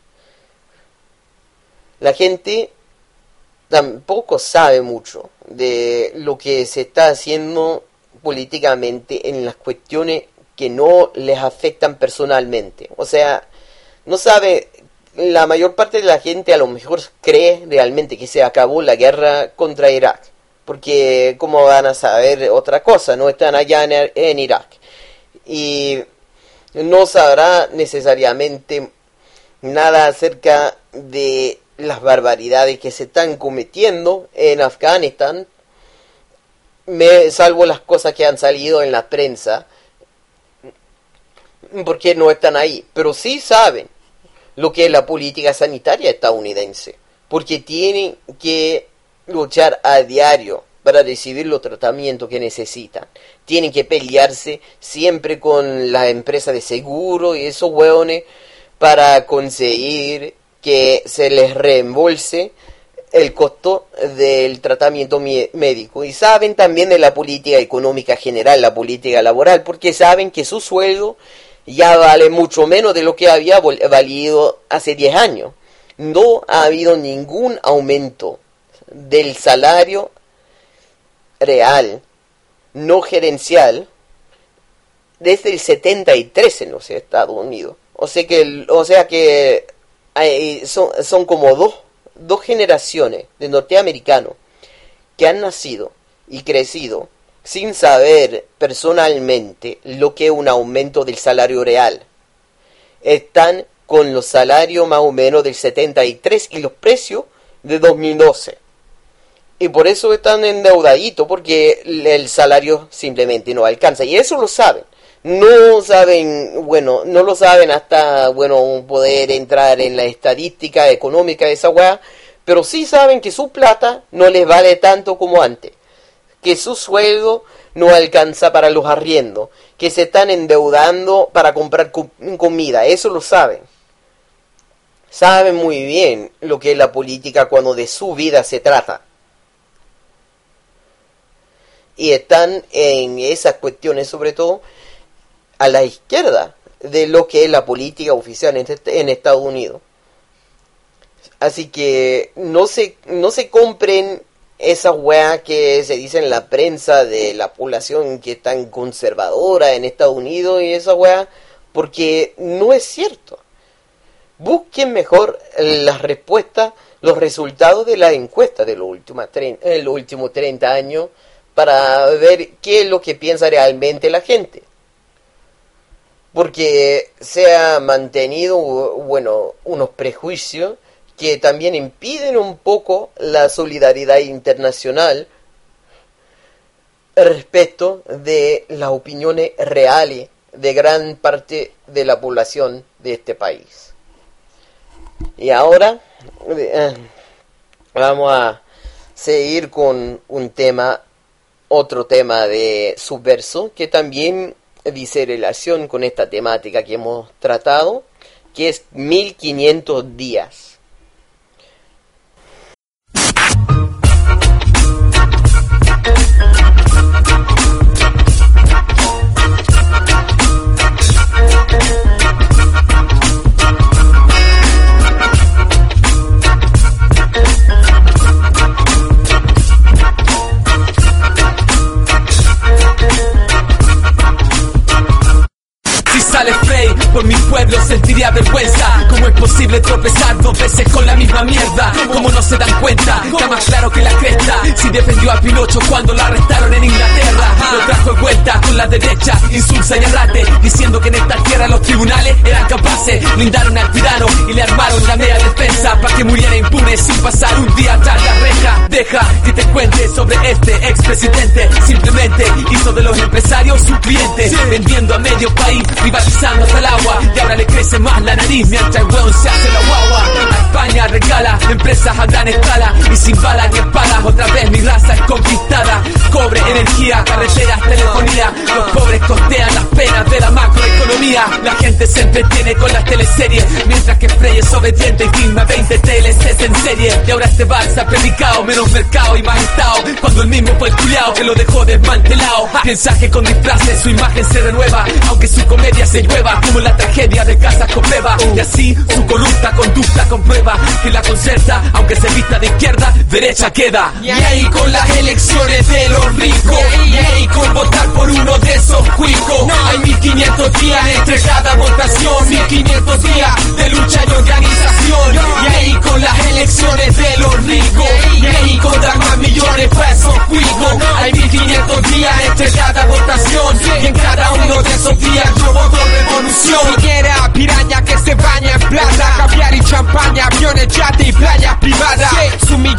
La gente tampoco sabe mucho de lo que se está haciendo políticamente en las cuestiones que no les afectan personalmente. O sea, no sabe, la mayor parte de la gente a lo mejor cree realmente que se acabó la guerra contra Irak, porque ¿cómo van a saber otra cosa? No están allá en, en Irak. Y no sabrá necesariamente nada acerca de las barbaridades que se están cometiendo en Afganistán, me, salvo las cosas que han salido en la prensa, porque no están ahí, pero sí saben lo que es la política sanitaria estadounidense, porque tienen que luchar a diario para recibir los tratamientos que necesitan. Tienen que pelearse siempre con la empresa de seguro y esos hueones para conseguir que se les reembolse el costo del tratamiento médico. Y saben también de la política económica general, la política laboral, porque saben que su sueldo ya vale mucho menos de lo que había valido hace diez años. No ha habido ningún aumento del salario real, no gerencial, desde el setenta y tres en los Estados Unidos. O sea que, o sea que hay, son, son como dos, dos generaciones de norteamericanos que han nacido y crecido sin saber personalmente lo que es un aumento del salario real. Están con los salarios más o menos del setenta y tres y los precios de dos mil doce. Y por eso están endeudaditos, porque el salario simplemente no alcanza. Y eso lo saben. No saben, bueno, no lo saben hasta, bueno, poder entrar en la estadística económica de esa weá. Pero sí saben que su plata no les vale tanto como antes. Que su sueldo no alcanza para los arriendos. Que se están endeudando para comprar com- comida. Eso lo saben. Saben muy bien lo que es la política cuando de su vida se trata. Y están en esas cuestiones, sobre todo, a la izquierda de lo que es la política oficial en, este, en Estados Unidos. Así que no se, no se compren esas weas que se dice en la prensa de la población que es tan conservadora en Estados Unidos y esa wea, porque no es cierto. Busquen mejor las respuestas, los resultados de la encuesta de los últimos, eh, los últimos treinta años, para ver qué es lo que piensa realmente la gente. Porque se ha mantenido, bueno, unos prejuicios que también impiden un poco la solidaridad internacional respecto de las opiniones reales de gran parte de la población de este país. Y ahora eh, vamos a seguir con un tema, otro tema de Subverso, que también dice relación con esta temática que hemos tratado, que es mil quinientos días. Por mi pueblo sentiría vergüenza. ¿Cómo es posible tropezar dos veces con la misma mierda? ¿Cómo no se dan cuenta? Está más claro que la cresta. Si defendió a Pinocho cuando lo arrestaron en Inglaterra, lo trajo de vuelta con la derecha, insulsa y errate, diciendo que en esta tierra los tribunales eran capaces. Blindaron al tirano y le armaron la media defensa para que muriera impune sin pasar un día tras la reja. Deja que te cuente sobre este expresidente. Simplemente hizo de los empresarios su cliente, vendiendo a medio país, privatizando hasta el agua. Y ahora le crece más la nariz mientras el weón se hace la guagua. A España regala empresas a gran escala y sin balas ni espadas otra vez mi raza es conquistada. Cobre, energía, carreteras, telefonía. Los pobres costean las penas de la macroeconomía. La gente se entretiene con las teleseries mientras que Frey es obediente y filma veinte T L Cs en serie. Y ahora este bar se ha predicado, menos mercado y más estado, cuando el mismo fue el culiao que lo dejó desmantelado. Piensa que con disfraces su imagen se renueva, aunque su comedia se llueva como la tragedia de Casas con Beba. Y así su corrupta conducta comprueba que la concerta, aunque se vista de izquierda, derecha queda. Y ahí con las elecciones de los ricos, y ahí con votar por uno de esos cuicos. Hay mil quinientos días entre cada votación, mil quinientos días de lucha y organización. Y ahí con las elecciones de los ricos, y ahí con dar más millones para esos cuicos. Hay mil quinientos días entre cada votación, y en cada uno de esos días yo voto revolución. Era piraña que se baña en plata, caviar y champaña, aviones, yate y playas privadas. Su millón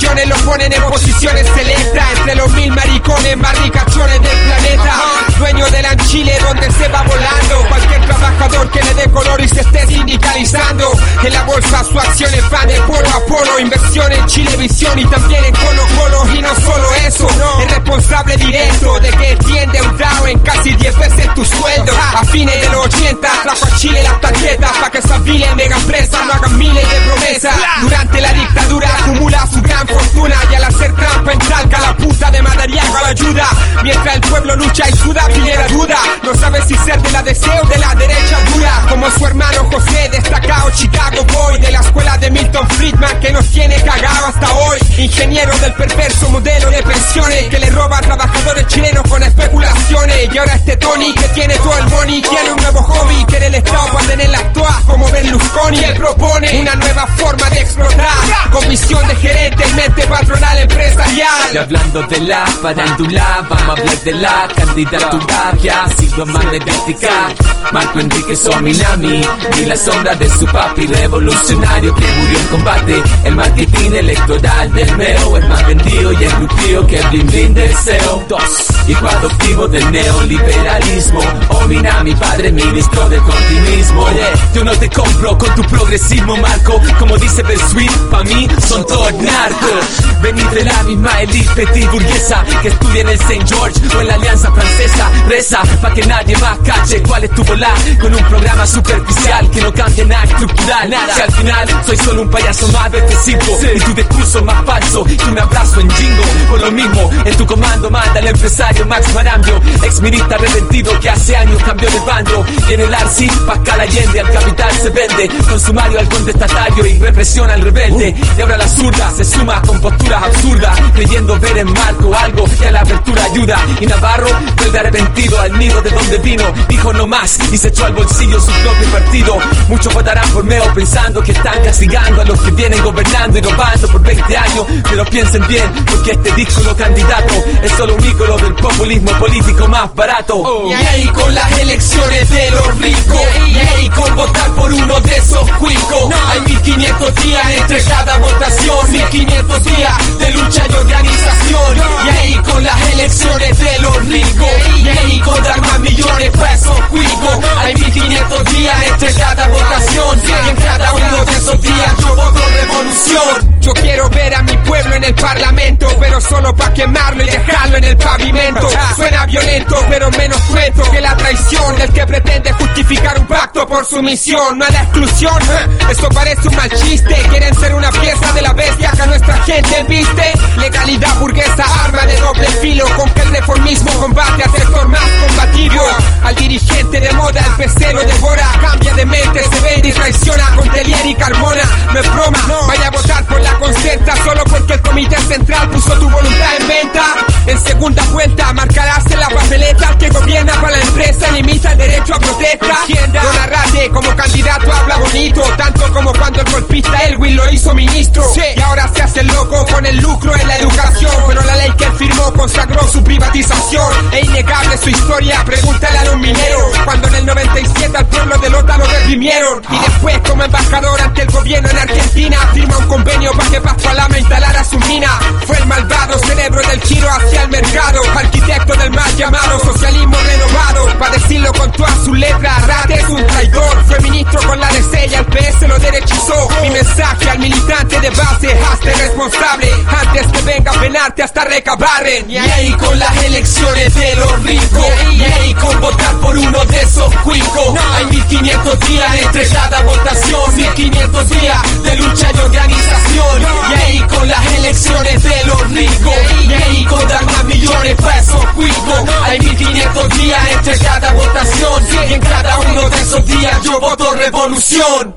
condiciones lo ponen en posiciones selectas entre los mil maricones más ricachones del planeta. Dueño del Chile donde se va volando cualquier trabajador que le dé color y se esté sindicalizando. En la bolsa sus acciones van de polo a polo. Inversión en Chilevisión y también en Colo Colo. Y no solo eso, es responsable directo de que esté endeudado en casi diez veces tu sueldo. A fines de los ochenta trajo a Chile las tarjetas para que esas viles megapresas no hagan miles de promesas. Durante la dictadura acumula su gran fortuna y al hacer trampa en Talca la puta de Madariaga la ayuda. Mientras el pueblo lucha y suda, Piñera duda, no sabe si ser de la D C o de la derecha dura. Como su hermano José, destacado Chicago Boy de la escuela de Milton Friedman que nos tiene cagado hasta hoy. Ingeniero del perverso modelo de pensiones que le roba a trabajadores chilenos con especulaciones. Y ahora este Tony que tiene todo el money tiene un nuevo hobby, quiere el Estado para tener las toas como Berlusconi. Él propone una nueva forma de explotar con visión de gerente y mente patronal empresarial. Y hablando de la farándula, vamos a hablar de la candidatura que ha sido magnética. Marco Enrique Sominami, ni la sombra de su papi revolucionario que murió en combate. El marketing electoral del meo, el más vendido y engrupido que el bling bling deseo. Dos, hijo adoptivo del neoliberalismo. Ominami, padre ministro del continuismo. Oye, yo no te compro con tu progresismo, Marco. Como dice Bersuit, pa' mí son todos narcos. Venid de la misma elite petit burguesa que estudia en el Saint George o en la Alianza Francesa. Reza pa' que nadie más cache cuál es tu volá, con un programa superficial que no cambia nada estructural. Nada. Si al final soy solo un payaso más de este circo, sí, y tu discurso más falso que un abrazo en jingo. Por lo mismo, en tu comando manda el empresario Max Marambio, ex ministro arrepentido que hace años cambió de bando. Y en el Arci, Pascal Allende al capital se vende, con sumario al contestatario y represión al rebelde. Y ahora la zurda se suma con posturas absurdas, creyendo ver en Marco algo que a la apertura ayuda. Y Navarro vuelve arrepentido al nido de donde vino, dijo no más y se echó al bolsillo su propio partido. Muchos votarán por Meo pensando que están castigando a los que vienen gobernando y robando por veinte años, pero piensen bien, porque este disco candidato es solo un ícono del populismo político más barato. Oh. Y ahí con las elecciones de los ricos, y ahí con votar por uno de esos cuicos. No. Hay mil quinientos días entre cada votación, mil quinientos días de lucha y organización. No. Y ahí con las elecciones de los ricos, y ahí con dar más millones para esos cuicos. No. Hay mil quinientos días entre cada votación, y en cada uno de esos días yo voto revolución. Yo quiero ver a mi pueblo en el parlamento, pero solo pa' quemarlo y dejarlo en el pavimento. Suena violento, pero menos cruento que la traición del que pretende justificar un pacto por su misión. No a la exclusión, eso parece un mal chiste. Quieren ser una pieza de la bestia que a nuestra gente viste. Legalidad burguesa, arma de doble filo, con que el reformismo combate al sector más combativo. Al dirigente de moda el P C lo devora, cambia de mente, se vende y traiciona con Telier y Carmona. No es broma, vaya a votar por la concerta solo porque el comité central puso tu voluntad en venta. En segunda vuelta marcarás en la papeleta al que gobierna para la empresa, limita el derecho a protesta. Don Arrate como candidato habla bonito, tanto como cuando el golpista Elwin lo hizo ministro. Sí. Y ahora se hace loco con el lucro en la educación, pero la ley que él firmó consagró su privatización. Es innegable su historia, pregúntale a los mineros, cuando en el noventa y siete al pueblo de Lota lo reprimieron. Y después como embajador ante el gobierno en Argentina firma un convenio para que Pascualama instalara su mina. Fue el malvado cerebro del giro hacia el mercado, arquitecto del mal llamado socialismo renovado. Para decirlo con todas sus letras, Arrate es un traidor. Fue ministro con la D C y al P S lo derechizó. Mi mensaje al militante de base, hazte responsable antes que venga a penarte hasta recabarren. Y ahí con las elecciones de los ricos, y ahí con votar por uno de esos cuicos. Hay mil quinientos días entre cada votación, mil quinientos días de lucha y organización. Y ahí con las elecciones de los ricos, y ahí con dar más millones para esos cuicos. Hay mil quinientos días entre cada votación, y en cada uno de esos días yo voto revolución.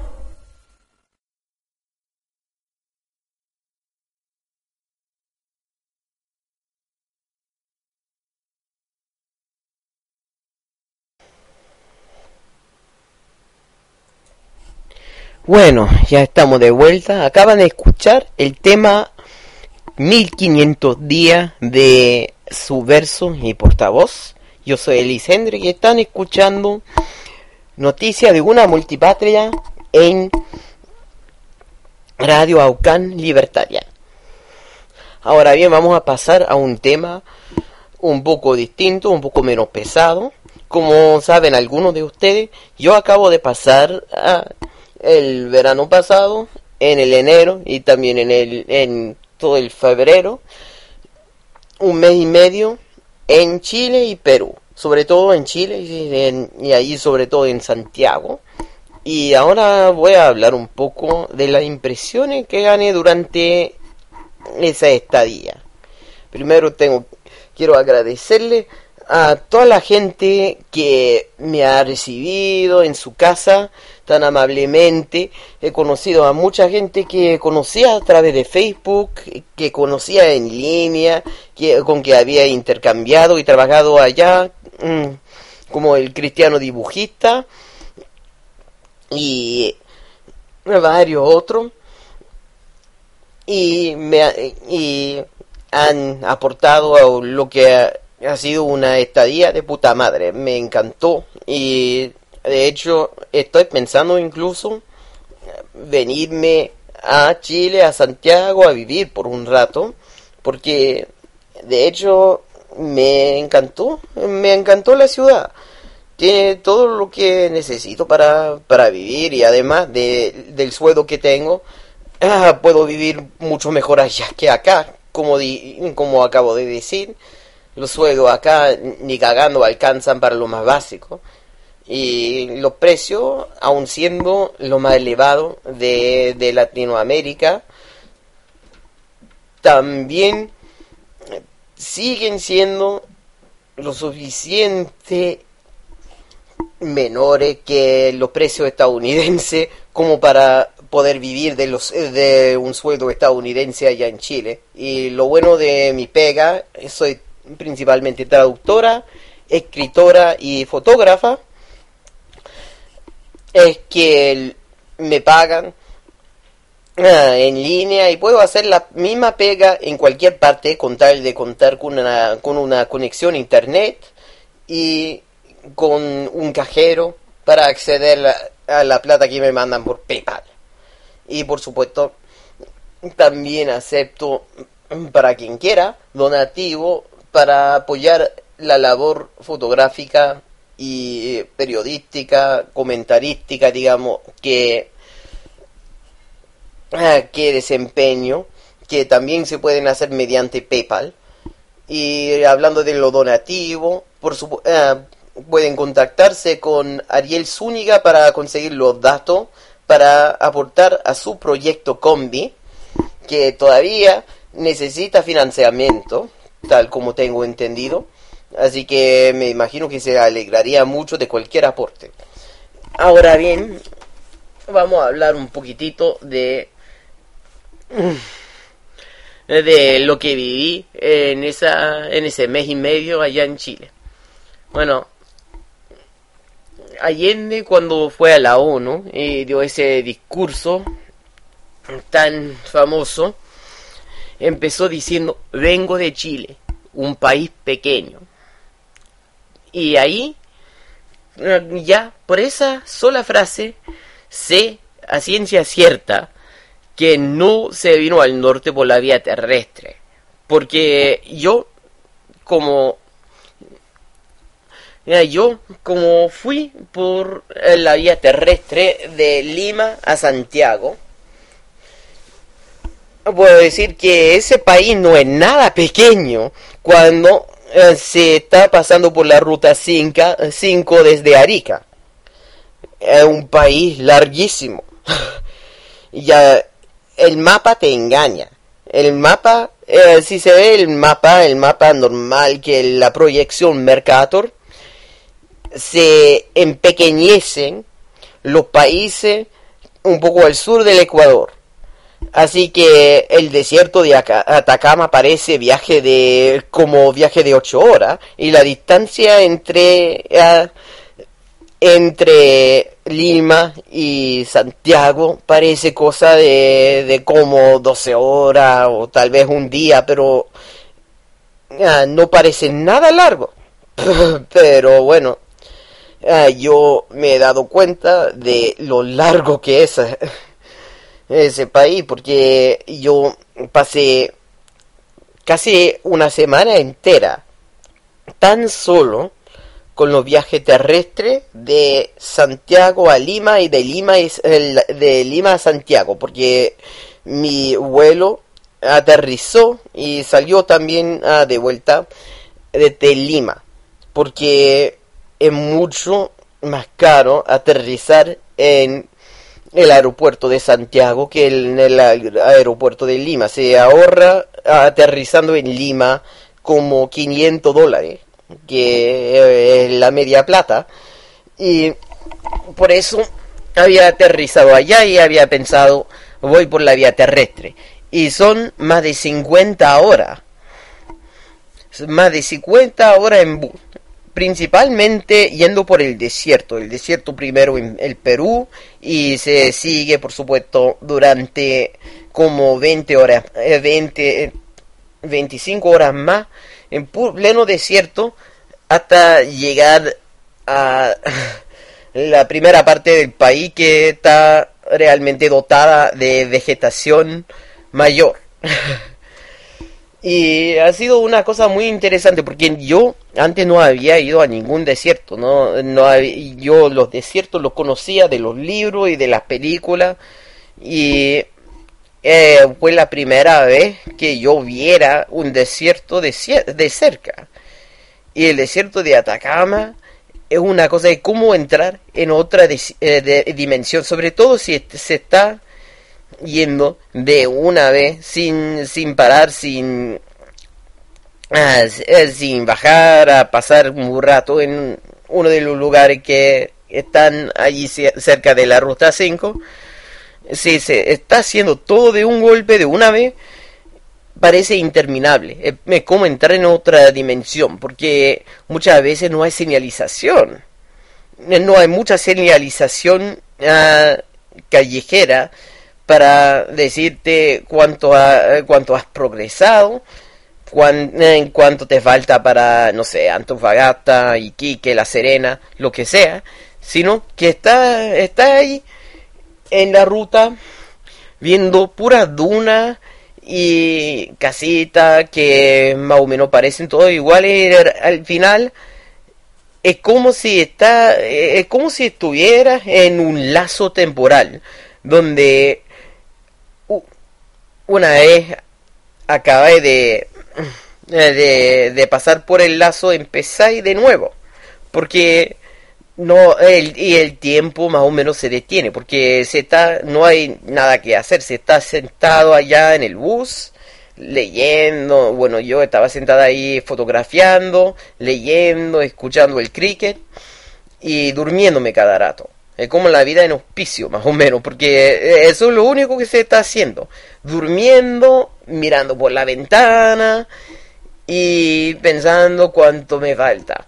Bueno, ya estamos de vuelta. Acaban de escuchar el tema mil quinientos días de Subverso y portavoz. Yo soy Elisandro y están escuchando noticias de una multipatria en Radio Aucán Libertaria. Ahora bien, vamos a pasar a un tema un poco distinto, un poco menos pesado. Como saben algunos de ustedes, yo acabo de pasar a el verano pasado, en el enero y también en el en todo el febrero, un mes y medio en Chile y Perú, sobre todo en Chile y, en, y ahí sobre todo en Santiago. Y ahora voy a hablar un poco de las impresiones que gané durante esa estadía. Primero tengo quiero agradecerle a toda la gente que me ha recibido en su casa tan amablemente. He conocido a mucha gente que conocía a través de Facebook, que conocía en línea, que, con que había intercambiado y trabajado allá, mmm, como el cristiano dibujista y varios otros. Y me y han aportado a lo que ha, ha sido una estadía de puta madre. Me encantó y de hecho estoy pensando incluso venirme a Chile, a Santiago, a vivir por un rato, porque de hecho me encantó, me encantó la ciudad. Tiene todo lo que necesito para, para vivir y además de, del sueldo que tengo, ah, puedo vivir mucho mejor allá que acá. Como, di, como acabo de decir, los sueldos acá ni cagando alcanzan para lo más básico. Y los precios, aun siendo lo más elevado de, de Latinoamérica, también siguen siendo lo suficiente menores que los precios estadounidenses como para poder vivir de los de un sueldo estadounidense allá en Chile. Y lo bueno de mi pega, soy principalmente traductora, escritora y fotógrafa, es que me pagan ah, en línea y puedo hacer la misma pega en cualquier parte con tal de contar con una, con una conexión a internet y con un cajero para acceder a, a la plata que me mandan por PayPal. Y por supuesto, también acepto para quien quiera donativo para apoyar la labor fotográfica y periodística, comentarística, digamos, que, que desempeño, que también se pueden hacer mediante PayPal. Y hablando de lo donativo, por supuesto, eh, pueden contactarse con Ariel Zúñiga para conseguir los datos para aportar a su proyecto Combi, que todavía necesita financiamiento, tal como tengo entendido. Así que me imagino que se alegraría mucho de cualquier aporte. Ahora bien, vamos a hablar un poquitito de de lo que viví en esa en ese mes y medio allá en Chile. Bueno, Allende, cuando fue a la ONU y dio ese discurso tan famoso, empezó diciendo: vengo de Chile, un país pequeño. Y ahí, ya por esa sola frase, sé a ciencia cierta que no se vino al norte por la vía terrestre. Porque yo, como... Mira, yo, como fui por la vía terrestre de Lima a Santiago, puedo decir que ese país no es nada pequeño cuando eh, se está pasando por la ruta cinco desde Arica. Es un país larguísimo. Ya el mapa te engaña. El mapa, eh, si se ve el mapa, el mapa normal que la proyección Mercator, se empequeñecen los países un poco al sur del Ecuador. Así que el desierto de Atacama parece viaje de como viaje de ocho horas y la distancia entre uh, entre Lima y Santiago parece cosa de, de como doce horas o tal vez un día, pero uh, no parece nada largo. Pero bueno, uh, yo me he dado cuenta de lo largo que es ese país, porque yo pasé casi una semana entera, tan solo con los viajes terrestres de Santiago a Lima y de Lima, de Lima a Santiago, porque mi vuelo aterrizó y salió también uh, de vuelta desde Lima, porque es mucho más caro aterrizar en el aeropuerto de Santiago que en el aeropuerto de Lima. Se ahorra aterrizando en Lima como quinientos dólares, que es la media plata, y por eso había aterrizado allá y había pensado, voy por la vía terrestre, y son más de cincuenta horas, más de cincuenta horas en bus, principalmente yendo por el desierto, el desierto primero en el Perú, y se sigue por supuesto durante como veinte horas, veinte, veinticinco horas más, en pleno desierto, hasta llegar a la primera parte del país que está realmente dotada de vegetación mayor. Y ha sido una cosa muy interesante, porque yo antes no había ido a ningún desierto, no, no había, yo los desiertos los conocía de los libros y de las películas, y eh, fue la primera vez que yo viera un desierto de, de cerca. Y el desierto de Atacama es una cosa de cómo entrar en otra de, eh, de dimensión, sobre todo si se está yendo de una vez sin sin parar, sin ah, sin bajar a pasar un rato en uno de los lugares que están allí cerca de la ruta cinco. Si se está haciendo todo de un golpe, de una vez, parece interminable. Es como entrar en otra dimensión, porque muchas veces no hay señalización, no hay mucha señalización uh, callejera para decirte cuánto, ha, cuánto has progresado, cuán, en cuánto te falta para, no sé, Antofagasta, Iquique, La Serena, lo que sea, sino que está, está ahí en la ruta viendo puras dunas y casitas que más o menos parecen todos iguales. Al final es como si está, es como si estuvieras en un lazo temporal, donde una vez acabé de, de, de pasar por el lazo, empezáis de nuevo, porque no el, y el tiempo más o menos se detiene, porque se está, no hay nada que hacer, se está sentado allá en el bus leyendo. Bueno, yo estaba sentada ahí fotografiando, leyendo, escuchando el cricket y durmiéndome cada rato. Es como la vida en hospicio, más o menos, porque eso es lo único que se está haciendo, durmiendo, mirando por la ventana y pensando cuánto me falta.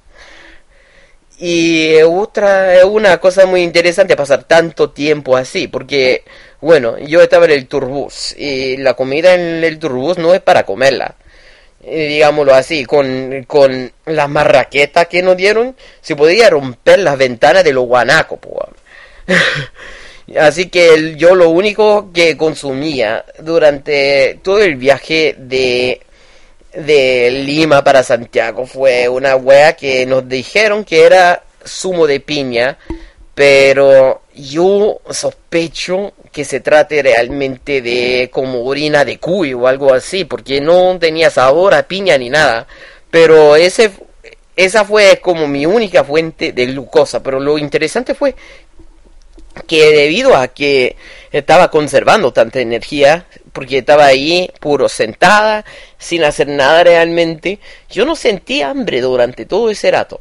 Y otra, es una cosa muy interesante pasar tanto tiempo así, porque, bueno, yo estaba en el turbús, y la comida en el turbús no es para comerla, eh, digámoslo así, con, con las marraquetas que nos dieron, se podía romper las ventanas de los guanacos, pues. Así que el, yo lo único que consumía durante todo el viaje de... de Lima para Santiago fue una wea que nos dijeron que era zumo de piña, pero yo sospecho que se trate realmente de como orina de cuy o algo así, porque no tenía sabor a piña ni nada, pero ese esa fue como mi única fuente de glucosa. Pero lo interesante fue que debido a que estaba conservando tanta energía, porque estaba ahí puro sentada, sin hacer nada realmente, yo no sentí hambre durante todo ese rato.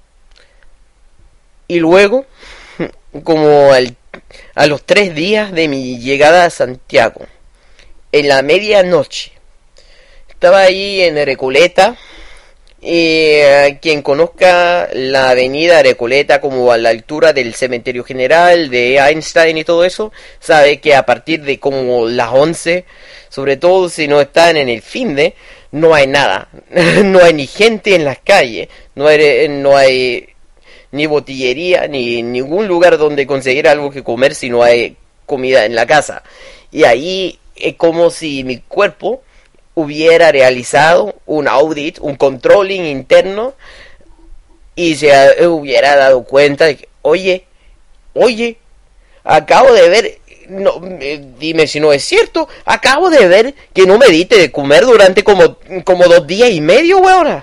Y luego, como al, a los tres días de mi llegada a Santiago, en la medianoche, estaba ahí en Recoleta. Y eh, quien conozca la avenida Recoleta como a la altura del cementerio general de Einstein y todo eso, sabe que a partir de como las once, sobre todo si no están en el finde, no hay nada. No hay ni gente en las calles, no hay, no hay ni botillería, ni ningún lugar donde conseguir algo que comer si no hay comida en la casa. Y ahí es como si mi cuerpo hubiera realizado un audit, un controlling interno y se hubiera dado cuenta de que, oye, oye, acabo de ver, no, dime si no es cierto, acabo de ver que no me diste de comer durante como, como dos días y medio, weón.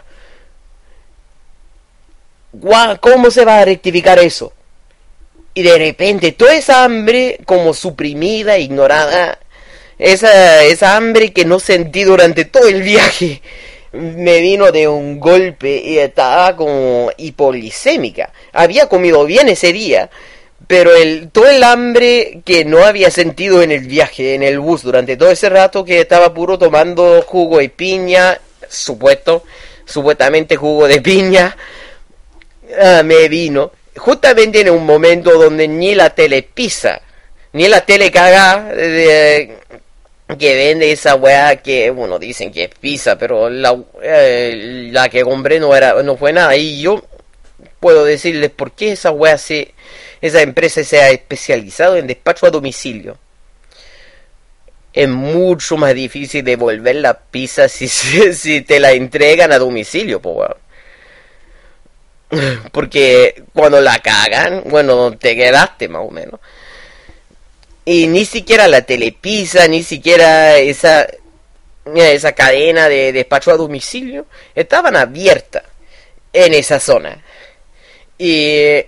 ¿Cómo se va a rectificar eso? Y de repente toda esa hambre como suprimida, ignorada, esa, esa hambre que no sentí durante todo el viaje, me vino de un golpe y estaba como hipoglicémica. Había comido bien ese día, pero el, todo el hambre que no había sentido en el viaje, en el bus, durante todo ese rato que estaba puro tomando jugo de piña, supuesto, supuestamente jugo de piña, uh, me vino justamente en un momento donde ni la telepizza, ni la tele cagá de, que vende esa weá que, bueno, dicen que es pizza, pero la, eh, la que compré no era, no fue nada. Y yo puedo decirles por qué esa weá se, esa empresa se ha especializado en despacho a domicilio. Es mucho más difícil devolver la pizza si, si te la entregan a domicilio, po weón. Porque cuando la cagan, bueno, te quedaste más o menos. Y ni siquiera la Telepizza, ni siquiera esa esa cadena de despacho a domicilio estaban abiertas en esa zona. Y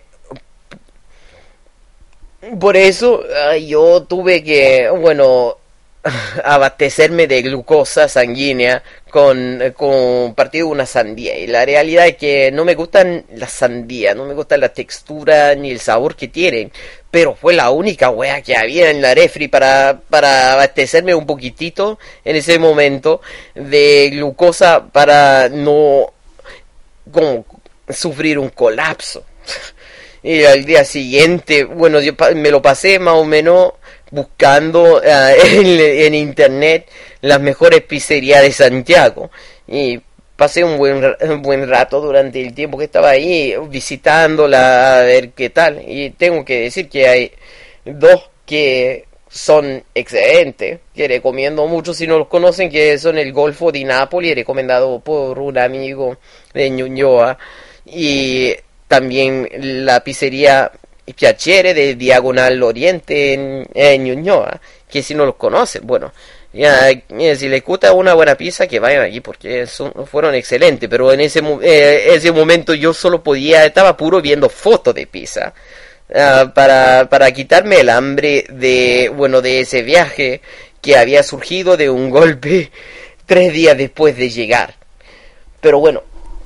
por eso yo tuve que, bueno, abastecerme de glucosa sanguínea con, con partido de una sandía. Y la realidad es que no me gustan las sandías, no me gusta la textura ni el sabor que tienen, pero fue la única wea que había en la refri para, para abastecerme un poquitito en ese momento de glucosa para no como sufrir un colapso. Y al día siguiente, bueno, yo me lo pasé más o menos buscando uh, en, en internet las mejores pizzerías de Santiago. Y pasé un buen, un buen rato durante el tiempo que estaba ahí visitándola a ver qué tal. Y tengo que decir que hay dos que son excelentes, que recomiendo mucho si no los conocen, que son el Golfo di Napoli, recomendado por un amigo de Ñuñoa, y también la pizzería Piacere de Diagonal Oriente en, en Ñuñoa, que si no los conocen, bueno, ya, si les gusta una buena pizza, que vayan allí porque son, fueron excelentes. Pero en ese, eh, ese momento yo solo podía, estaba puro viendo fotos de pizza uh, para, para quitarme el hambre de, bueno, de ese viaje que había surgido de un golpe tres días después de llegar. Pero bueno,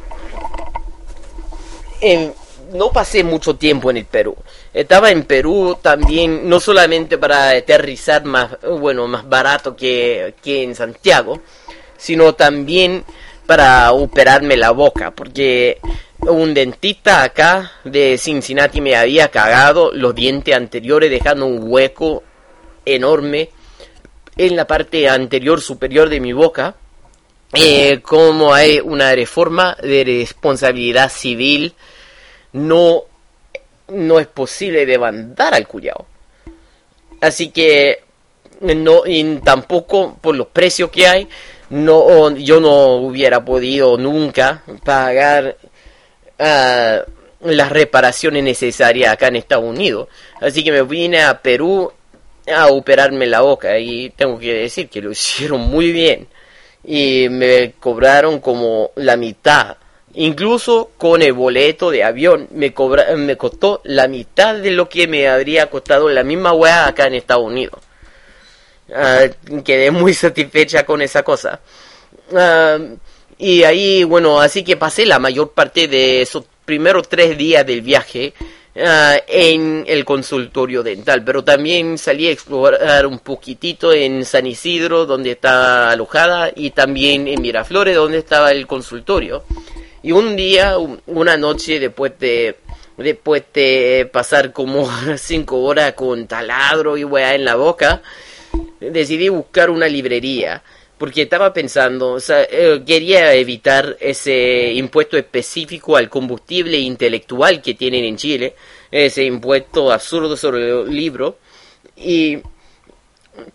eh, no pasé mucho tiempo en el Perú. Estaba en Perú también, no solamente para aterrizar más, bueno, más barato que, que en Santiago, sino también para operarme la boca, porque un dentista acá de Cincinnati me había cagado los dientes anteriores, dejando un hueco enorme en la parte anterior superior de mi boca. Eh, como hay una reforma de responsabilidad civil, no no es posible demandar al culiao. Así que no, y tampoco por los precios que hay, no, yo no hubiera podido nunca pagar uh, las reparaciones necesarias acá en Estados Unidos. Así que me vine a Perú a operarme la boca, y tengo que decir que lo hicieron muy bien y me cobraron como la mitad. Incluso con el boleto de avión me cobra, me costó la mitad de lo que me habría costado la misma weá acá en Estados Unidos. Uh, quedé muy satisfecha con esa cosa. Uh, y ahí, bueno, así que pasé la mayor parte de esos primeros tres días del viaje uh, en el consultorio dental. Pero también salí a explorar un poquitito en San Isidro, donde está alojada, y también en Miraflores, donde estaba el consultorio. Y un día, una noche, después de después de pasar como cinco horas con taladro y weá en la boca, decidí buscar una librería. Porque estaba pensando, o sea, eh, quería evitar ese impuesto específico al combustible intelectual que tienen en Chile, ese impuesto absurdo sobre el libro. Y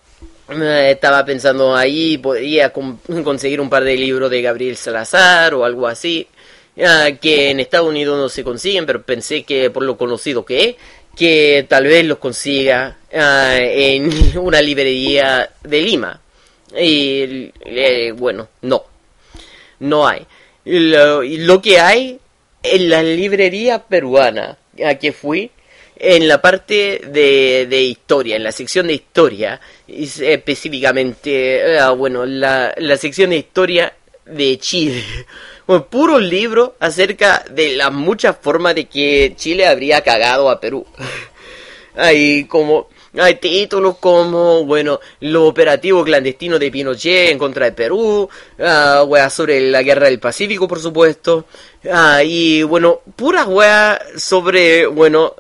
eh, estaba pensando ahí, podría com- conseguir un par de libros de Gabriel Salazar o algo así, uh, que en Estados Unidos no se consiguen, pero pensé que por lo conocido que es, que tal vez los consiga uh, en una librería de Lima. Y eh, bueno, no, no hay. Lo, lo que hay en la librería peruana a que fui, en la parte de, de historia, en la sección de historia, específicamente, uh, bueno, la, la sección de historia de Chile. Bueno, puro libro acerca de las muchas formas de que Chile habría cagado a Perú. Hay como, hay títulos como, bueno, lo operativo clandestino de Pinochet en contra de Perú, uh, weas sobre la guerra del Pacífico, por supuesto, uh, y bueno, puras weas sobre, bueno,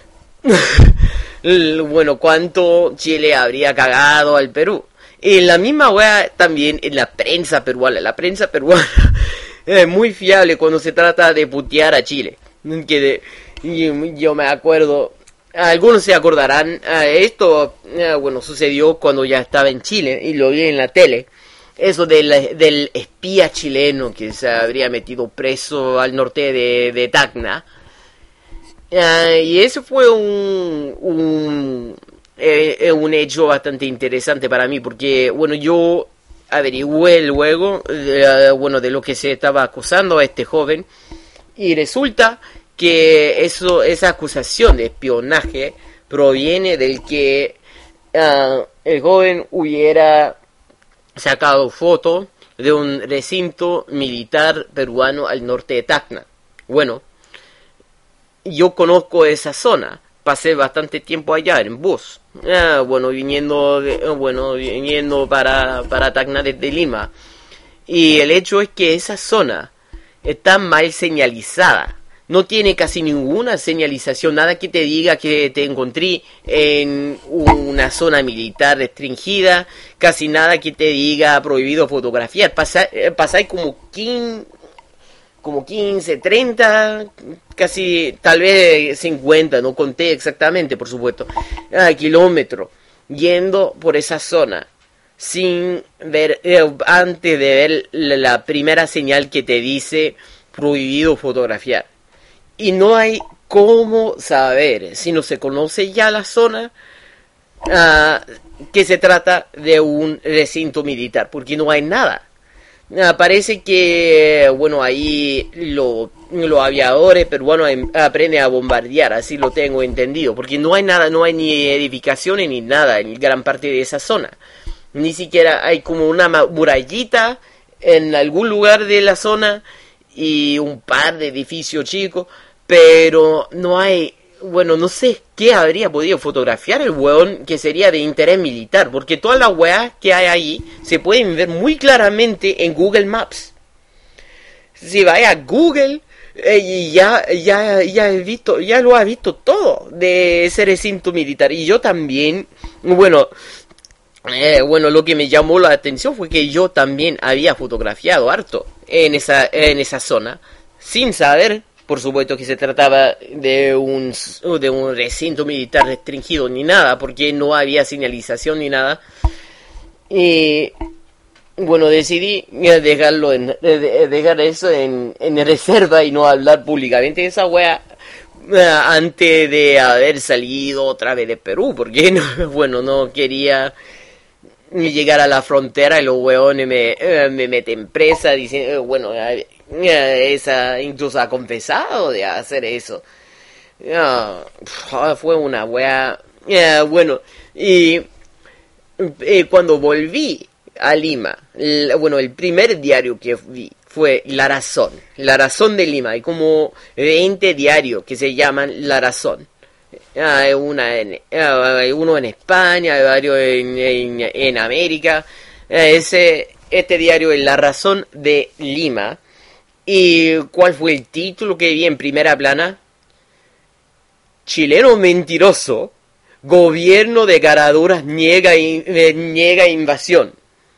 bueno, cuánto Chile habría cagado al Perú. Y en la misma wea también en la prensa peruana, la prensa peruana es muy fiable cuando se trata de putear a Chile. Que de, yo, yo me acuerdo, algunos se acordarán, esto, bueno, sucedió cuando ya estaba en Chile y lo vi en la tele. Eso del, del espía chileno que se habría metido preso al norte de, de Tacna. Uh, y eso fue un, un, eh, un hecho bastante interesante para mí, porque, bueno, yo averigüé luego, eh, bueno, de lo que se estaba acusando a este joven, y resulta que eso, esa acusación de espionaje proviene del que uh, el joven hubiera sacado foto de un recinto militar peruano al norte de Tacna. Bueno, yo conozco esa zona, pasé bastante tiempo allá en bus, ah, bueno, viniendo, de, bueno, viniendo para, para Tacna desde Lima, y el hecho es que esa zona está mal señalizada, no tiene casi ninguna señalización, nada que te diga que te encontré en una zona militar restringida, casi nada que te diga prohibido fotografiar, Pasa, pasáis como quince... como quince, treinta, casi tal vez cincuenta, no conté exactamente, por supuesto, ah, kilómetros, yendo por esa zona, sin ver, eh, antes de ver la, la primera señal que te dice prohibido fotografiar. Y no hay cómo saber, si no se conoce ya la zona, ah, que se trata de un recinto militar, porque no hay nada. Ah, parece que, bueno, ahí lo, los aviadores peruanos em, aprenden a bombardear, así lo tengo entendido, porque no hay nada, no hay ni edificaciones ni nada en gran parte de esa zona. Ni siquiera hay como una murallita en algún lugar de la zona y un par de edificios chicos, pero no hay, bueno, no sé qué habría podido fotografiar el weón que sería de interés militar, porque todas las weas que hay ahí se pueden ver muy claramente en Google Maps. Si vaya a Google, eh, ya, ya, ya he visto, ya lo ha visto todo de ese recinto militar. Y yo también, bueno, eh, bueno, lo que me llamó la atención fue que yo también había fotografiado harto en esa, en esa zona, sin saber, por supuesto, que se trataba de un, de un recinto militar restringido ni nada, porque no había señalización ni nada. Y bueno, decidí dejarlo en, dejar eso en, en reserva y no hablar públicamente de esa wea antes de haber salido otra vez de Perú, porque no, bueno, no quería llegar a la frontera y los weones me, me meten presa diciendo, bueno, esa incluso ha confesado de hacer eso. Uh, fue una wea. Uh, bueno, y eh, cuando volví a Lima, el, bueno, el primer diario que vi fue La Razón, La Razón de Lima. Hay como veinte diarios que se llaman La Razón. Hay una en, hay uno en España, hay varios en, en, en América. Ese, este diario es La Razón de Lima. ¿Y cuál fue el título que vi en primera plana? Chileno mentiroso, gobierno de caraduras niega, eh, niega invasión.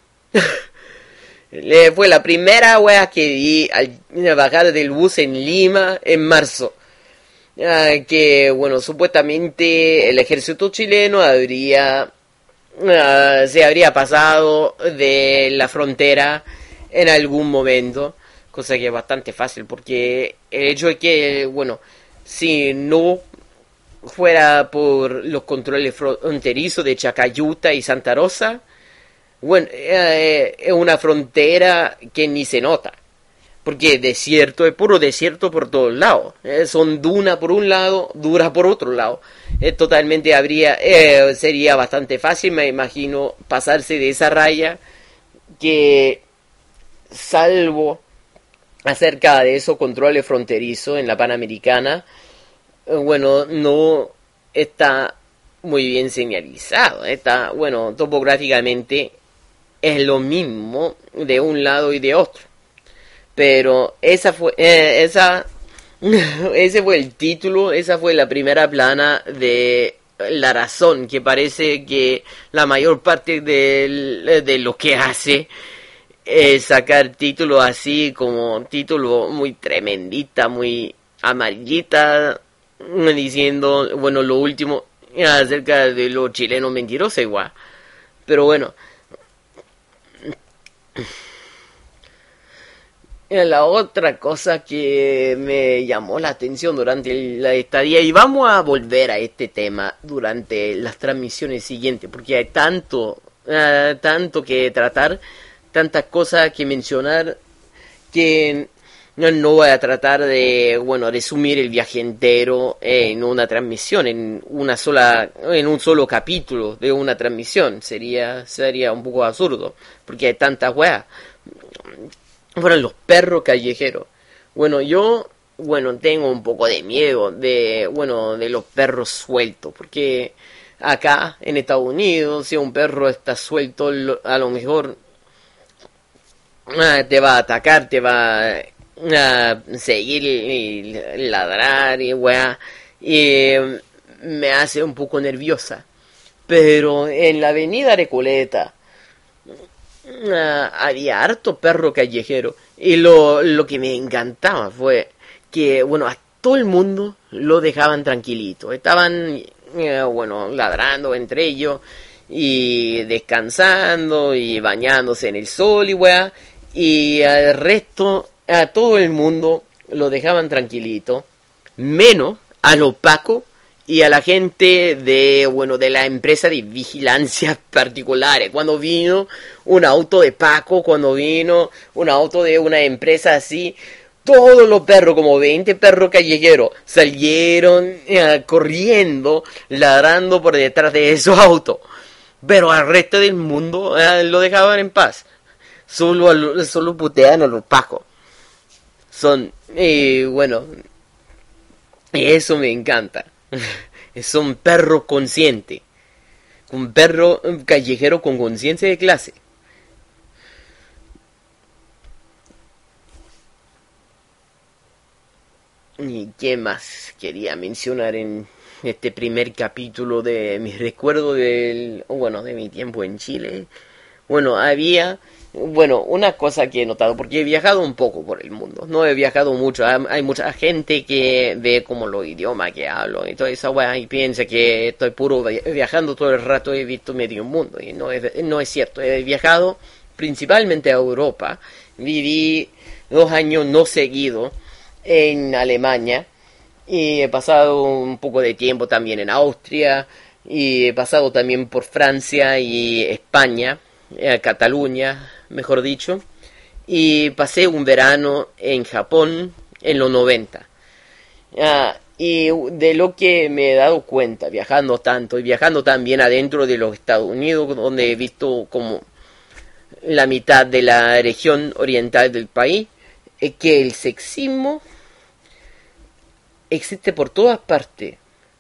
Fue la primera wea que vi al bajar del bus en Lima en marzo. Ah, que, bueno, supuestamente el ejército chileno habría uh, se habría pasado de la frontera en algún momento, cosa que es bastante fácil, porque el hecho de que, bueno, si no fuera por los controles fronterizos de Chacayuta y Santa Rosa, bueno, eh, es una frontera que ni se nota, porque desierto, es puro desierto por todos lados, eh, son dunas por un lado, duras por otro lado, eh, totalmente habría, eh, sería bastante fácil, me imagino, pasarse de esa raya, que salvo acerca de esos controles fronterizos en la Panamericana, eh, bueno, no está muy bien señalizado, está, bueno, topográficamente es lo mismo de un lado y de otro. Pero esa fue, eh, esa, ese fue el título, esa fue la primera plana de La Razón, que parece que la mayor parte de, de lo que hace es sacar títulos así como título muy tremendita, muy amarillita, diciendo, bueno, lo último acerca de los chilenos mentirosos igual. Pero bueno, la otra cosa que me llamó la atención durante la estadía, y vamos a volver a este tema durante las transmisiones siguientes, porque hay tanto, uh, tanto que tratar, tantas cosas que mencionar, que no, no voy a tratar de, bueno, resumir el viaje entero en una transmisión, en una sola, en un solo capítulo de una transmisión. Sería, sería un poco absurdo, porque hay tantas weas. Fueron los perros callejeros. Bueno, yo, bueno, tengo un poco de miedo de, bueno, de los perros sueltos, porque acá en Estados Unidos, si un perro está suelto, a lo mejor te va a atacar, te va a seguir y ladrar y weá, y me hace un poco nerviosa. Pero en la avenida Recoleta Uh, había harto perro callejero, y lo, lo que me encantaba fue que, bueno, a todo el mundo lo dejaban tranquilito, estaban, eh, bueno, ladrando entre ellos y descansando y bañándose en el sol y weá, y al resto, a todo el mundo lo dejaban tranquilito, menos a los pacos y a la gente de, bueno, de la empresa de vigilancia particulares. Cuando vino un auto de Paco, cuando vino un auto de una empresa así, todos los perros, como veinte perros callejeros, salieron eh, corriendo, ladrando por detrás de esos autos. Pero al resto del mundo eh, lo dejaban en paz. Solo, solo putean a los Pacos. Son, eh, bueno, eso me encanta. Son perros conscientes, un perro callejero con conciencia de clase. ¿Y qué más quería mencionar en este primer capítulo de mis recuerdos del, bueno, de mi tiempo en Chile? Bueno, había, bueno, una cosa que he notado, porque he viajado un poco por el mundo, no he viajado mucho, hay mucha gente que ve como los idiomas que hablo y toda esa weá y piensa que estoy puro viajando todo el rato, he visto medio mundo, y no es, no es cierto. He viajado principalmente a Europa, viví dos años no seguidos en Alemania, y he pasado un poco de tiempo también en Austria, y he pasado también por Francia y España, a Cataluña, mejor dicho, y pasé un verano en Japón en los noventa. Uh, y de lo que me he dado cuenta viajando tanto y viajando también adentro de los Estados Unidos, donde he visto como la mitad de la región oriental del país, es que el sexismo existe por todas partes,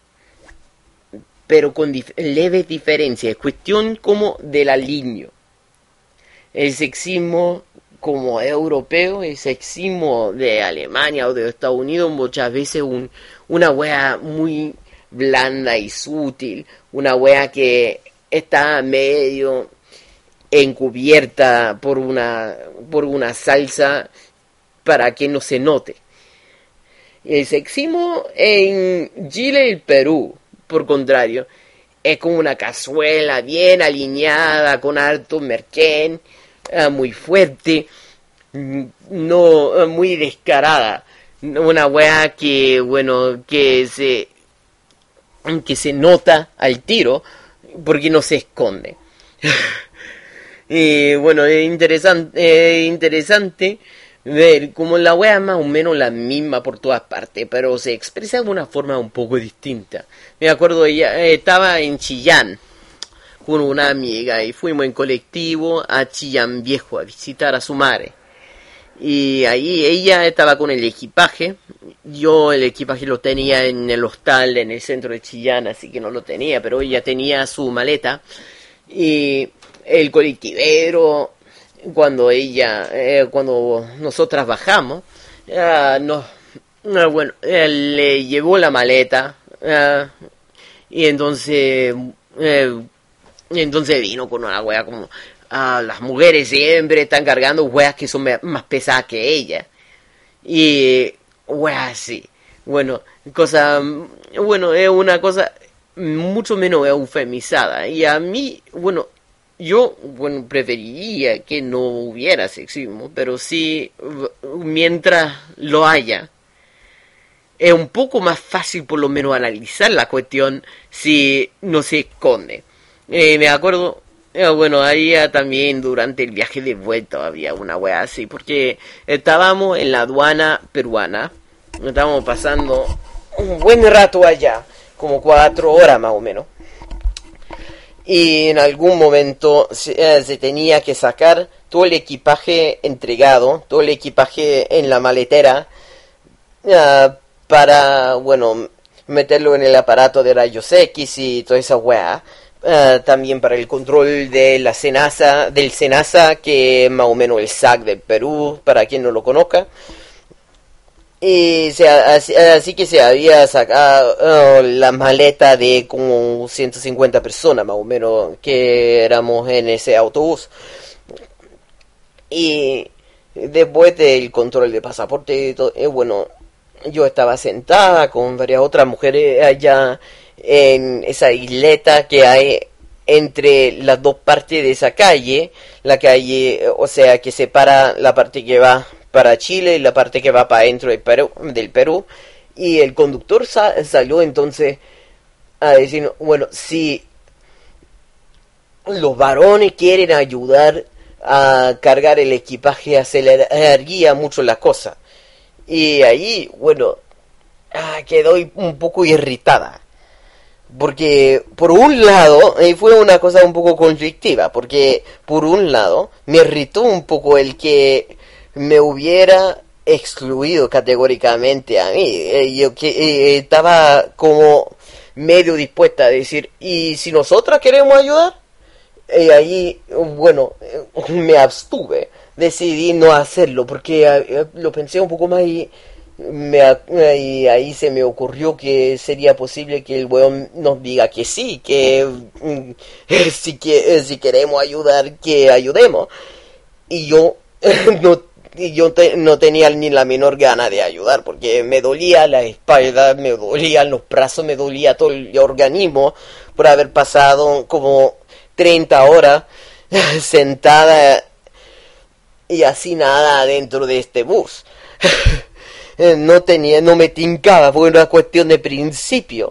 pero con dif- leves diferencias. Es cuestión como del aliño. El sexismo como europeo, el sexismo de Alemania o de Estados Unidos, muchas veces un, una wea muy blanda y sutil, una wea que está medio encubierta por una, por una salsa para que no se note. El sexismo en Chile y el Perú, por contrario, es como una cazuela bien alineada, con harto merquén, uh, muy fuerte, no uh, muy descarada. Una weá que, bueno, que se, que se nota al tiro, porque no se esconde. Y bueno, es interesante, es interesante ver como la wea es más o menos la misma por todas partes, pero se expresa de una forma un poco distinta. Me acuerdo, ella eh, estaba en Chillán con una amiga y fuimos en colectivo a Chillán Viejo a visitar a su madre. Y ahí ella estaba con el equipaje. Yo el equipaje lo tenía en el hostal en el centro de Chillán, así que no lo tenía, pero ella tenía su maleta. Y el colectivero, cuando ella, eh, cuando nosotras bajamos, uh, nos, uh, bueno, él le llevó la maleta, uh, y entonces, uh, entonces vino con una wea como, uh, las mujeres siempre están cargando weas que son más pesadas que ella, y weas así, bueno, cosa, bueno, es una cosa mucho menos eufemizada, y a mí, bueno, yo, bueno, preferiría que no hubiera sexismo, pero sí, mientras lo haya, es un poco más fácil por lo menos analizar la cuestión si no se esconde. Eh, me acuerdo, eh, bueno, ahí también durante el viaje de vuelta había una wea así, porque estábamos en la aduana peruana, estábamos pasando un buen rato allá, como cuatro horas más o menos. Y en algún momento se, eh, se tenía que sacar todo el equipaje entregado, todo el equipaje en la maletera, uh, para, bueno, meterlo en el aparato de rayos X y toda esa weá. Uh, también para el control de la SENASA, del SENASA, que es más o menos el S A C del Perú, para quien no lo conozca. Y se, así, así que se había sacado uh, la maleta de como ciento cincuenta personas más o menos que éramos en ese autobús. Y después del control de pasaporte, todo, eh, bueno, yo estaba sentada con varias otras mujeres allá en esa isleta que hay entre las dos partes de esa calle, la calle, o sea, que separa la parte que va para Chile y la parte que va para adentro del Perú, del Perú, y el conductor sa- salió entonces a decir, bueno, si los varones quieren ayudar a cargar el equipaje, aceleraría mucho la cosa. Y ahí, bueno, ah, quedó un poco irritada. Porque, por un lado, eh, fue una cosa un poco conflictiva, porque, por un lado, me irritó un poco el que me hubiera excluido categóricamente a mí. Eh, yo que eh, estaba como medio dispuesta a decir, ¿y si nosotras queremos ayudar? Y ahí, bueno, me abstuve, decidí no hacerlo, porque eh, lo pensé un poco más y... Me, y ahí se me ocurrió que sería posible que el weón nos diga que sí, que mm, si, que, si queremos ayudar, que ayudemos. Y yo no, y yo te, no tenía ni la menor gana de ayudar, porque me dolía la espalda, me dolían los brazos, me dolía todo el organismo por haber pasado como treinta horas sentada y así nada dentro de este bus. No tenía, no me tincaba, porque era una cuestión de principio.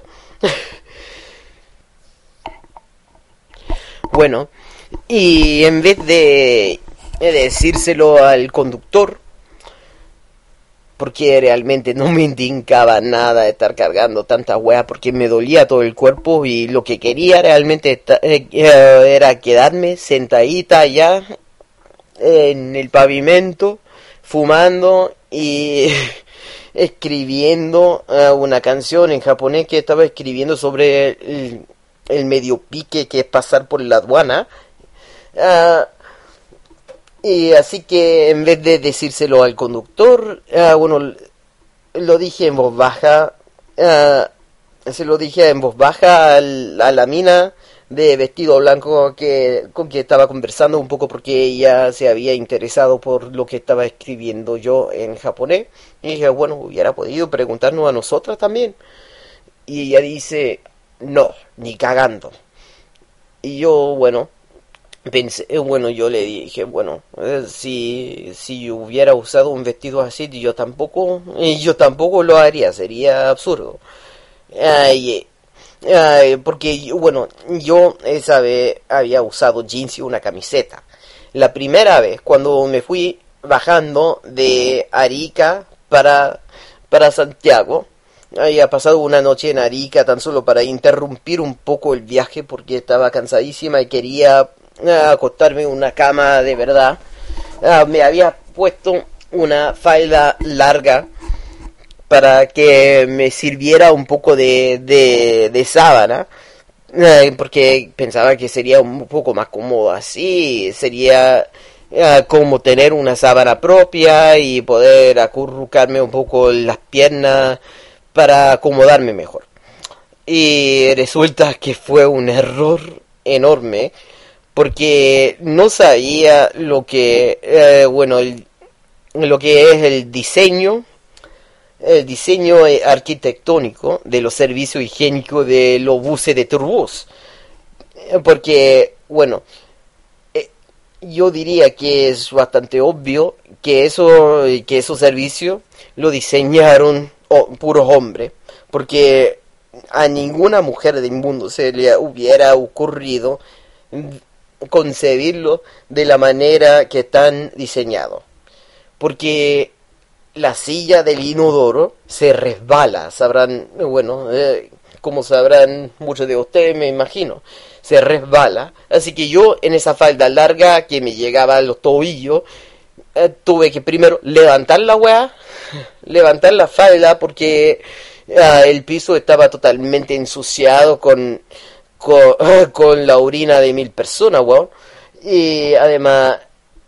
Bueno, y en vez de decírselo al conductor, porque realmente no me tincaba nada de estar cargando tanta wea, porque me dolía todo el cuerpo y lo que quería realmente era quedarme sentadita allá en el pavimento, fumando y escribiendo uh, una canción en japonés que estaba escribiendo sobre el, el medio pique que es pasar por la aduana. Uh, y así que en vez de decírselo al conductor, uh, bueno, lo dije en voz baja, uh, se lo dije en voz baja al, a la mina de vestido blanco que con que estaba conversando un poco, porque ella se había interesado por lo que estaba escribiendo yo en japonés, y dije, bueno, hubiera podido preguntarnos a nosotras también. Y ella dice, no, ni cagando. Y yo, bueno, pensé, bueno, yo le dije, bueno, eh, si, si yo hubiera usado un vestido así, yo tampoco, yo tampoco lo haría, sería absurdo. Ay, ay, porque, bueno, yo esa vez había usado jeans y una camiseta. La primera vez, cuando me fui bajando de Arica para, para Santiago, había pasado una noche en Arica tan solo para interrumpir un poco el viaje porque estaba cansadísima y quería uh, acostarme en una cama de verdad. Uh, me había puesto una falda larga para que me sirviera un poco de, de, de sábana, uh, porque pensaba que sería un poco más cómodo así, sería uh, como tener una sábana propia y poder acurrucarme un poco las piernas para acomodarme mejor. Y resulta que fue un error enorme porque no sabía lo que eh, bueno el, lo que es el diseño el diseño arquitectónico de los servicios higiénicos de los buses de Turbus, porque bueno, eh, yo diría que es bastante obvio que eso que esos servicios lo diseñaron Oh, puros hombres, porque a ninguna mujer del mundo se le hubiera ocurrido concebirlo de la manera que están diseñados, porque la silla del inodoro se resbala, sabrán, bueno, eh, como sabrán muchos de ustedes, me imagino, se resbala, así que yo en esa falda larga que me llegaba a los tobillos, eh, tuve que primero levantar la weá, levantar la falda porque uh, el piso estaba totalmente ensuciado con con, uh, con la orina de mil personas, weón. Y además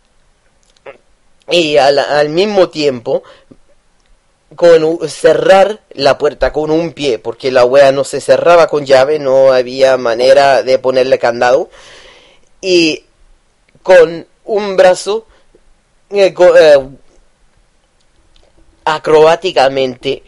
y al, al mismo tiempo con uh, cerrar la puerta con un pie, porque la wea no se cerraba con llave, no había manera de ponerle candado, y con un brazo eh, con, eh, acrobáticamente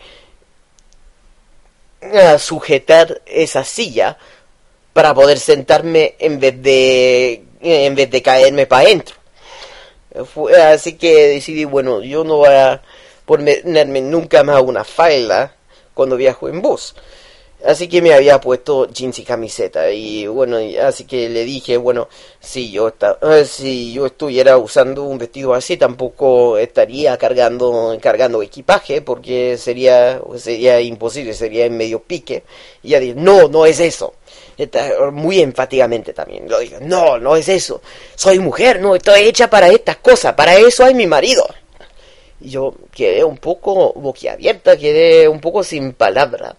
a sujetar esa silla para poder sentarme en vez de en vez de caerme para adentro. Así que decidí, bueno, yo no voy a ponerme nunca más una falda cuando viajo en bus. Así que me había puesto jeans y camiseta, y bueno, así que le dije, bueno, si yo esta, eh, si yo estuviera usando un vestido así, tampoco estaría cargando cargando equipaje, porque sería sería imposible, sería en medio pique. Y ella dijo, no, no es eso. Está, muy enfáticamente también lo digo, no, no es eso. Soy mujer, no estoy hecha para estas cosas, para eso hay mi marido. Y yo quedé un poco boquiabierta, quedé un poco sin palabra.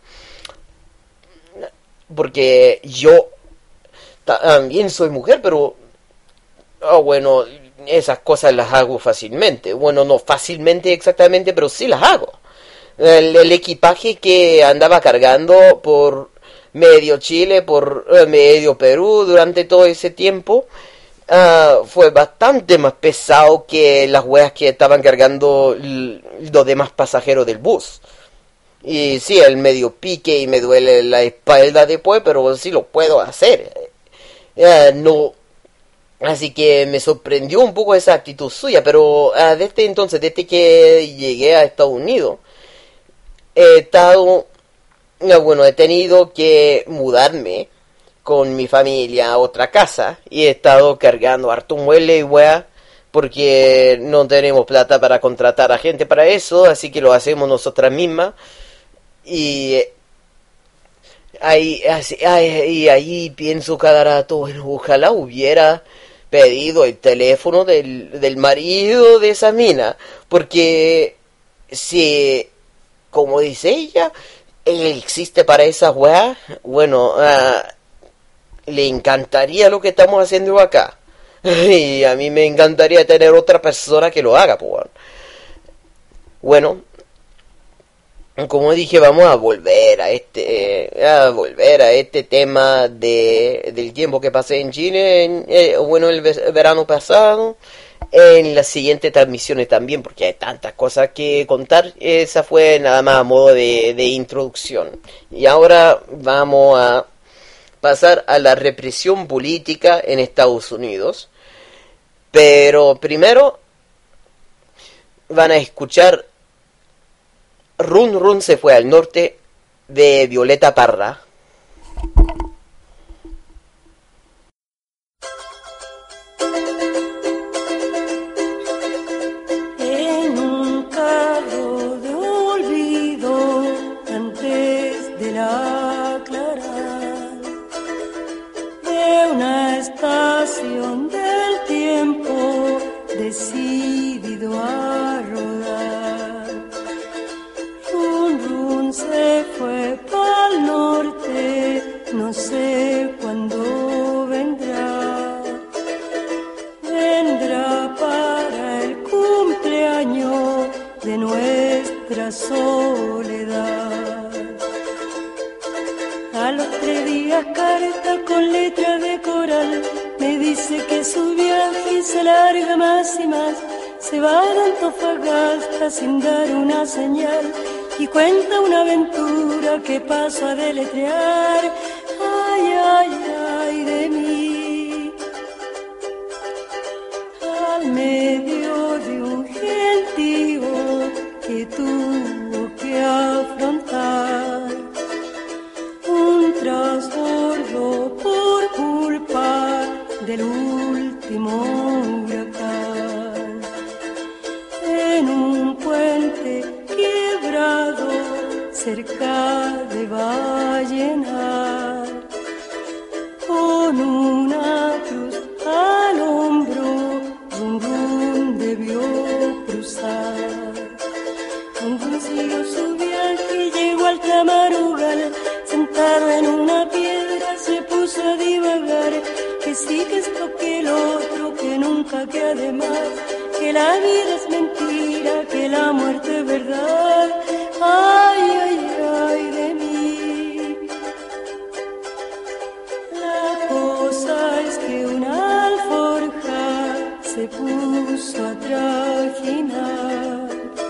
Porque yo también soy mujer, pero oh, bueno, esas cosas las hago fácilmente. Bueno, no fácilmente exactamente, pero sí las hago. El, el equipaje que andaba cargando por medio Chile, por uh, medio Perú durante todo ese tiempo, uh, fue bastante más pesado que las weas que estaban cargando l- los demás pasajeros del bus. Y sí, el medio pique y me duele la espalda después, pero sí lo puedo hacer. Uh, no, así que me sorprendió un poco esa actitud suya, pero uh, desde entonces, desde que llegué a Estados Unidos, he estado, uh, bueno, he tenido que mudarme con mi familia a otra casa y he estado cargando harto mueble y wea, porque no tenemos plata para contratar a gente para eso, así que lo hacemos nosotras mismas. Y ahí, así, ahí, y ahí pienso cada rato, bueno, ojalá hubiera pedido el teléfono del, del marido de esa mina, porque si, como dice ella, él existe para esa weá, bueno, uh, le encantaría lo que estamos haciendo acá, y a mí me encantaría tener otra persona que lo haga, pues. Bueno, como dije, vamos a volver a este eh, a volver a este tema de del tiempo que pasé en Chile, en, eh, bueno, el verano pasado, en las siguientes transmisiones también, porque hay tantas cosas que contar. Esa fue nada más a modo de, de introducción. Y ahora vamos a pasar a la represión política en Estados Unidos. Pero primero van a escuchar Run Run se fue al norte de Violeta Parra. En un carro de olvido antes de la aclarar de una estación del tiempo decidido a rodar. Run Run se fue pa'l norte, no sé cuándo vendrá. Vendrá para el cumpleaños de nuestra soledad. A los tres días carta con letra de coral me dice que su viaje se larga más y más. Se va de Antofagasta sin dar una señal y cuenta una aventura que paso a deletrear. Ay, ay, ay de mí. Al medio de un gentío que tuvo que afrontar un trasbordo por culpa del último huracán. En un puente quebrado cerca de Vallenar, con una cruz al hombro, Run Run debió cruzar. Run Run siguió su viaje y llegó al Tamarugal. Sentado en una piedra se puso a divagar, que sí, que esto, que el otro, que nunca, que además, que la vida es mentira, que la muerte es verdad. Ay, ay, ay de mí. La cosa es que una alforja se puso a trajinar,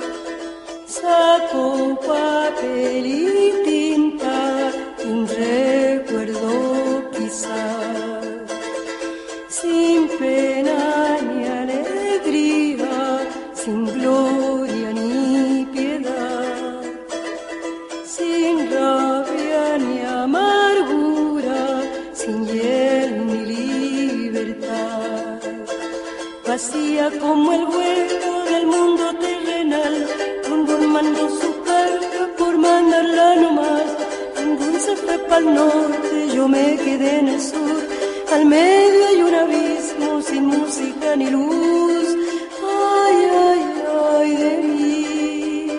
sacó papel y tinta, un recuerdo quizás, sin pena ni alegría, sin gloria ni piedad, sin rabia ni amargura, sin hiel ni libertad, vacía como el hueco del mundo terrenal. Run Run mandó su carta por mandarla nomás. Run Run se fue pa'l norte, yo me quedé en el sur. Al medio hay un abismo sin música ni luz. Ay, ay, ay de mí.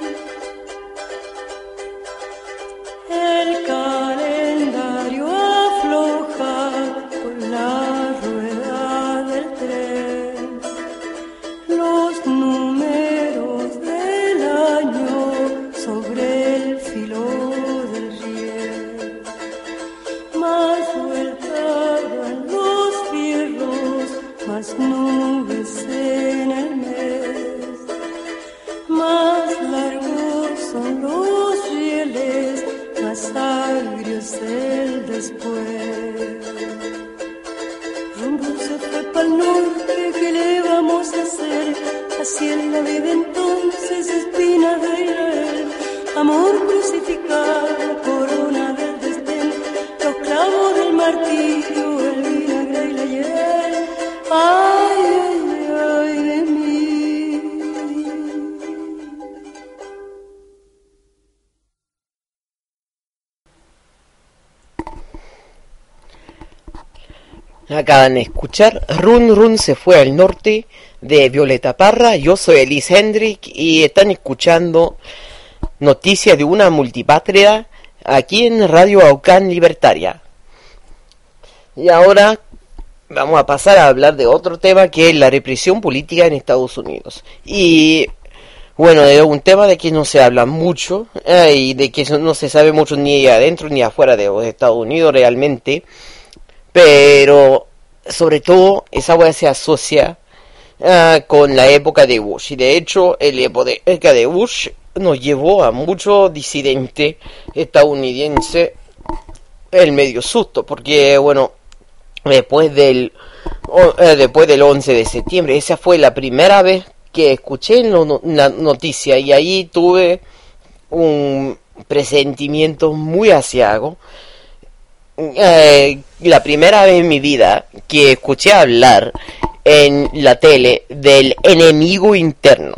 El calendario afloja por la rueda del tren. Los números del año sobre el filo del riel. Más vueltas dan los fierros, más nubes en el mes. Más largos son los rieles, más agrios el después. Run Run se fue pa'l norte, ¿qué le vamos a hacer? Así es la vida entonces, espina de Israel. Amor crucificado, corona del desdén, los clavos del martirio, el vinagre y la hiel. Ay, ay, ay de mí. Acaban de escuchar Run Run se fue al norte de Violeta Parra. Yo soy Elise Hendrick y están escuchando noticias de una multipatria aquí en Radio Aucán Libertaria. Y ahora vamos a pasar a hablar de otro tema, que es la represión política en Estados Unidos. Y bueno, es un tema de que no se habla mucho eh, y de que no se sabe mucho ni adentro ni afuera de los Estados Unidos realmente. Pero sobre todo esa hueá se asocia uh, con la época de Bush. Y de hecho, la época de Bush nos llevó a muchos disidentes estadounidenses el medio susto, porque bueno, después del o, eh, después del once de septiembre, esa fue la primera vez que escuché no, una noticia, y ahí tuve un presentimiento muy aciago. Eh, la primera vez en mi vida que escuché hablar en la tele del enemigo interno.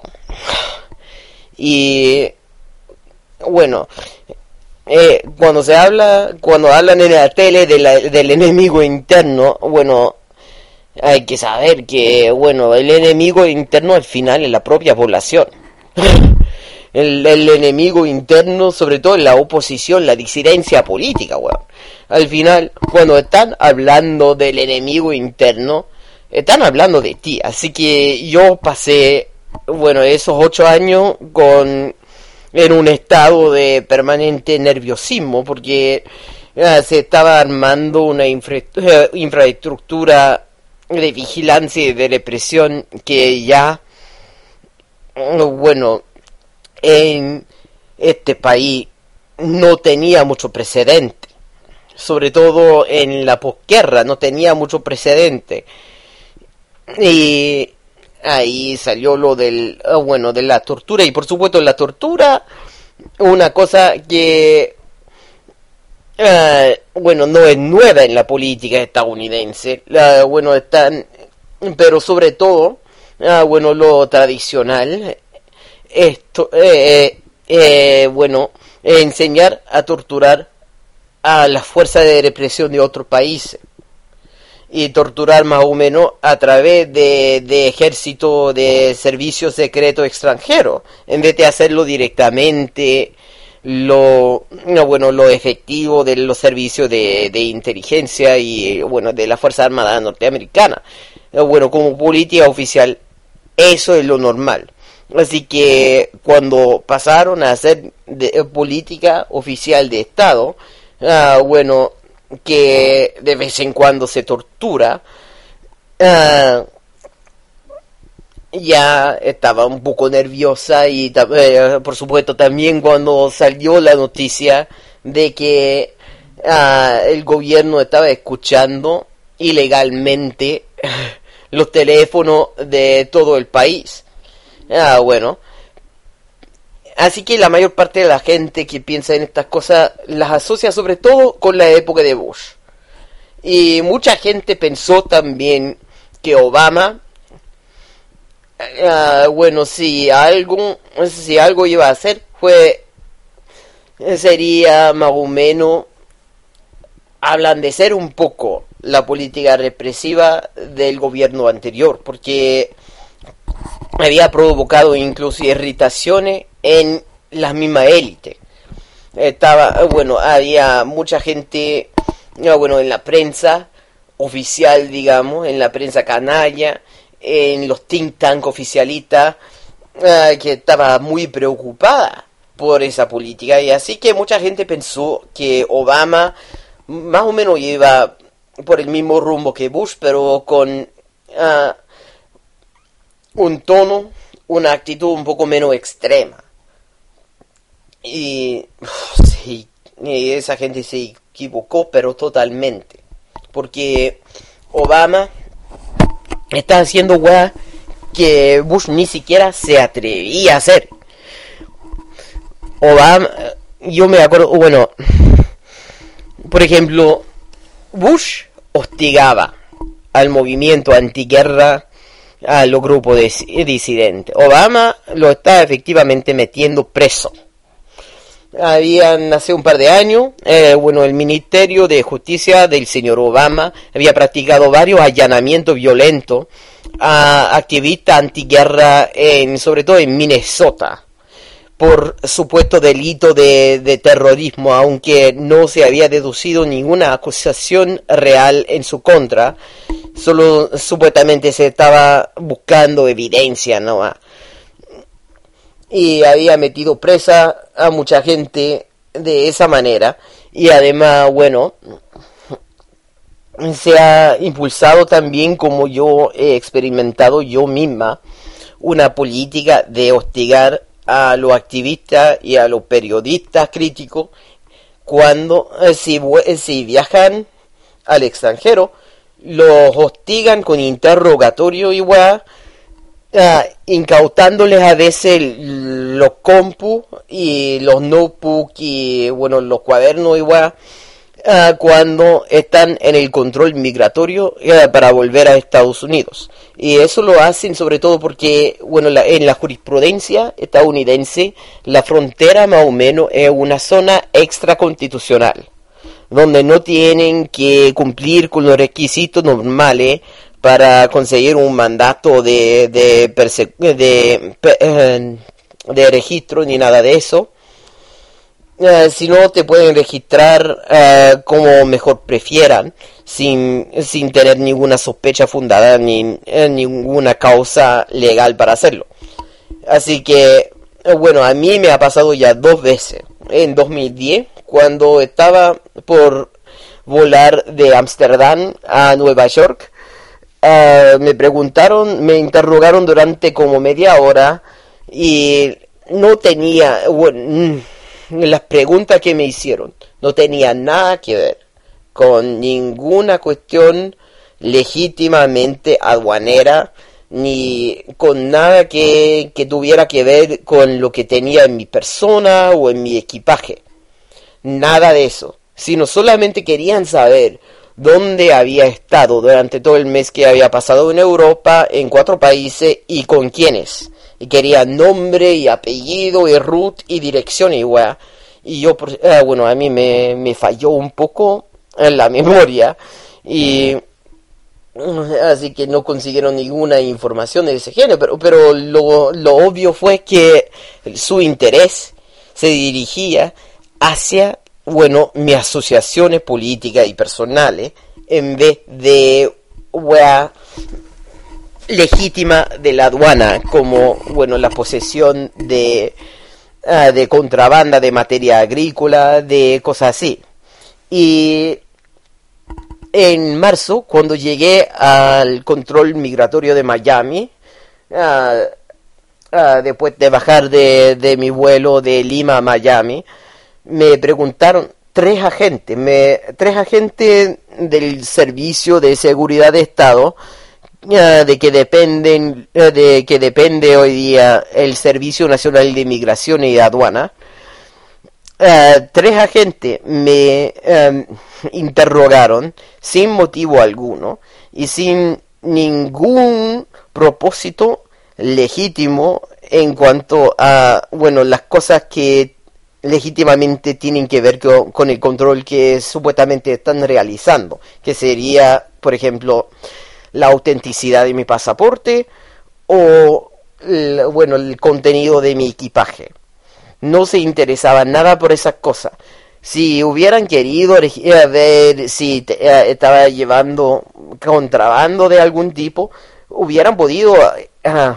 Y bueno, eh, cuando se habla, cuando hablan en la tele de la, del enemigo interno, bueno, hay que saber que, bueno, el enemigo interno al final es la propia población. El, el enemigo interno, sobre todo en la oposición, la disidencia política, weón. Al final, cuando están hablando del enemigo interno, están hablando de ti. Así que yo pasé, bueno, esos ocho años con en un estado de permanente nerviosismo, porque eh, se estaba armando una infra, eh, infraestructura de vigilancia y de represión que ya, bueno, en este país no tenía mucho precedente, sobre todo en la posguerra no tenía mucho precedente, y ahí salió lo del, bueno, de la tortura, y por supuesto la tortura, una cosa que, uh, bueno, no es nueva en la política estadounidense, uh, bueno, están, pero sobre todo, uh, bueno, lo tradicional, esto, eh, eh, bueno, enseñar a torturar a las fuerzas de represión de otros países, y torturar más o menos a través de, de ejército de servicios secretos extranjeros, en vez de hacerlo directamente, lo, no, bueno, lo efectivo de los servicios de, de inteligencia y, bueno, de la Fuerza Armada Norteamericana. Bueno, como política oficial, eso es lo normal. Así que cuando pasaron a hacer de, política oficial de Estado, ah, bueno, que de vez en cuando se tortura, ah, ya estaba un poco nerviosa, y eh, por supuesto también cuando salió la noticia de que ah, el gobierno estaba escuchando ilegalmente los teléfonos de todo el país. Ah, bueno. Así que la mayor parte de la gente que piensa en estas cosas las asocia sobre todo con la época de Bush. Y mucha gente pensó también que Obama, ah, bueno, si algo, si algo iba a hacer, fue, sería más o menos ablandecer un poco la política represiva del gobierno anterior, porque había provocado incluso irritaciones en la misma élite. Estaba, bueno, había mucha gente, bueno, en la prensa oficial, digamos, en la prensa canalla, en los think tank oficialistas, uh, que estaba muy preocupada por esa política, y así que mucha gente pensó que Obama más o menos iba por el mismo rumbo que Bush, pero con uh, un tono, una actitud un poco menos extrema. Y, sí, y esa gente se equivocó, pero totalmente. Porque Obama está haciendo weá que Bush ni siquiera se atrevía a hacer. Obama, yo me acuerdo, bueno, por ejemplo, Bush hostigaba al movimiento antiguerra, a los grupos de disidentes. Obama lo está efectivamente metiendo preso. Habían hace un par de años, eh, bueno, el Ministerio de Justicia del señor Obama había practicado varios allanamientos violentos a activistas antiguerra, en, sobre todo en Minnesota, por supuesto delito de, de terrorismo, aunque no se había deducido ninguna acusación real en su contra. Solo supuestamente se estaba buscando evidencia, ¿no? Y había metido presa a mucha gente de esa manera. Y además, bueno, se ha impulsado también, como yo he experimentado yo misma, una política de hostigar a los activistas y a los periodistas críticos cuando eh, si, si viajan al extranjero, los hostigan con interrogatorio y weá, uh, incautándoles a veces los compus y los notebooks y bueno, los cuadernos y weá, uh, cuando están en el control migratorio uh, para volver a Estados Unidos. Y eso lo hacen sobre todo porque, bueno, la, en la jurisprudencia estadounidense, la frontera más o menos es una zona extraconstitucional, donde no tienen que cumplir con los requisitos normales para conseguir un mandato de de, perse- de, de, de registro ni nada de eso. Uh, si no, te pueden registrar uh, como mejor prefieran, sin, sin tener ninguna sospecha fundada ni eh, ninguna causa legal para hacerlo. Así que, uh, bueno, a mí me ha pasado ya dos veces. En dos mil diez, cuando estaba por volar de Ámsterdam a Nueva York, uh, me preguntaron, me interrogaron durante como media hora y no tenía... Bueno, las preguntas que me hicieron no tenían nada que ver con ninguna cuestión legítimamente aduanera, ni con nada que, que tuviera que ver con lo que tenía en mi persona o en mi equipaje. Nada de eso. Sino solamente querían saber dónde había estado durante todo el mes que había pasado en Europa, en cuatro países y con quiénes. Y quería nombre y apellido y root y dirección y weá. Y yo, eh, bueno, a mí me, me falló un poco en la memoria. Y así que no consiguieron ninguna información de ese género. Pero, pero lo, lo obvio fue que su interés se dirigía hacia, bueno, mis asociaciones políticas y personales, en vez de weá legítima de la aduana, como, bueno, la posesión de uh, de contrabanda de materia agrícola, de cosas así. Y en marzo, cuando llegué al control migratorio de Miami, uh, uh, después de bajar de, de mi vuelo de Lima a Miami, me preguntaron tres agentes, me, tres agentes del Servicio de Seguridad de Estado, de que dependen de que depende hoy día el Servicio Nacional de Migración y Aduana. Uh, tres agentes me um, interrogaron sin motivo alguno y sin ningún propósito legítimo en cuanto a, bueno, las cosas que legítimamente tienen que ver con, con el control que supuestamente están realizando, que sería, por ejemplo, la autenticidad de mi pasaporte o, el, bueno, el contenido de mi equipaje. No se interesaba nada por esas cosas. Si hubieran querido ver si te, uh, estaba llevando contrabando de algún tipo, hubieran podido uh,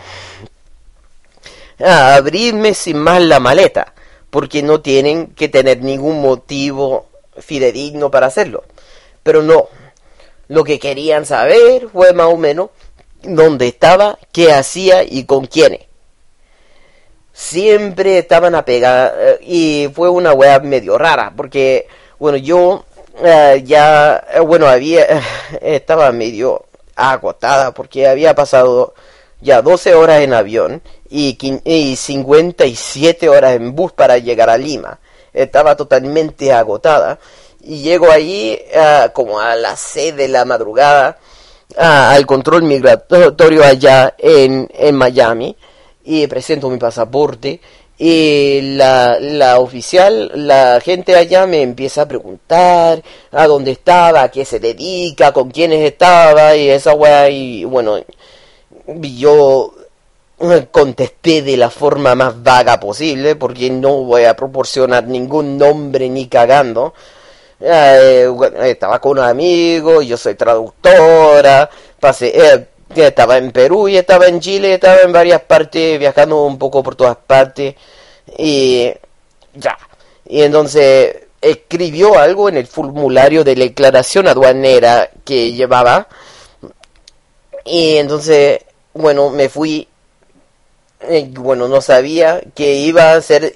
uh, abrirme sin más la maleta, porque no tienen que tener ningún motivo fidedigno para hacerlo. Pero no. Lo que querían saber fue más o menos dónde estaba, qué hacía y con quiénes. Siempre estaban apegadas, y fue una wea medio rara, porque, bueno, yo uh, ya, bueno, había, uh, estaba medio agotada, porque había pasado ya doce horas en avión y, y cincuenta y siete horas en bus para llegar a Lima. Estaba totalmente agotada. Y llego ahí uh, como a las seis de la madrugada uh, al control migratorio allá en, en Miami y presento mi pasaporte y la, la oficial, la gente allá me empieza a preguntar a dónde estaba, a qué se dedica, con quiénes estaba y esa weá. Y bueno, yo contesté de la forma más vaga posible porque no voy a proporcionar ningún nombre ni cagando. Eh, bueno, estaba con un amigo, yo soy traductora, pasé, eh, estaba en Perú y estaba en Chile, estaba en varias partes, viajando un poco por todas partes, y ya, y entonces escribió algo en el formulario de declaración aduanera que llevaba, y entonces, bueno, me fui, eh, bueno, no sabía que iba a ser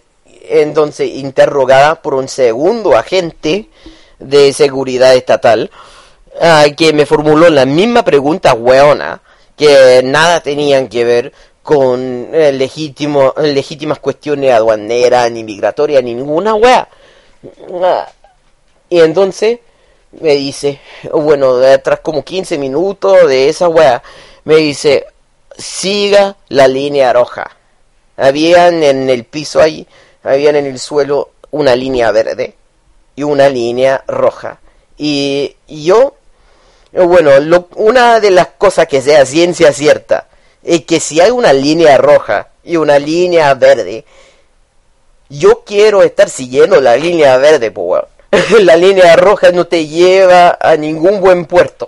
entonces interrogada por un segundo agente de seguridad estatal, uh, que me formuló la misma pregunta hueona, que nada tenían que ver con eh, legítimo, legítimas cuestiones aduaneras, ni migratorias, ni ninguna wea. Uh, y entonces me dice, bueno, tras como quince minutos de esa wea, me dice, siga la línea roja. Habían en el piso ahí, habían en el suelo una línea verde y una línea roja. Y yo, bueno, lo, una de las cosas que sea ciencia cierta es que si hay una línea roja y una línea verde, yo quiero estar siguiendo la línea verde, pues bueno. La línea roja no te lleva a ningún buen puerto.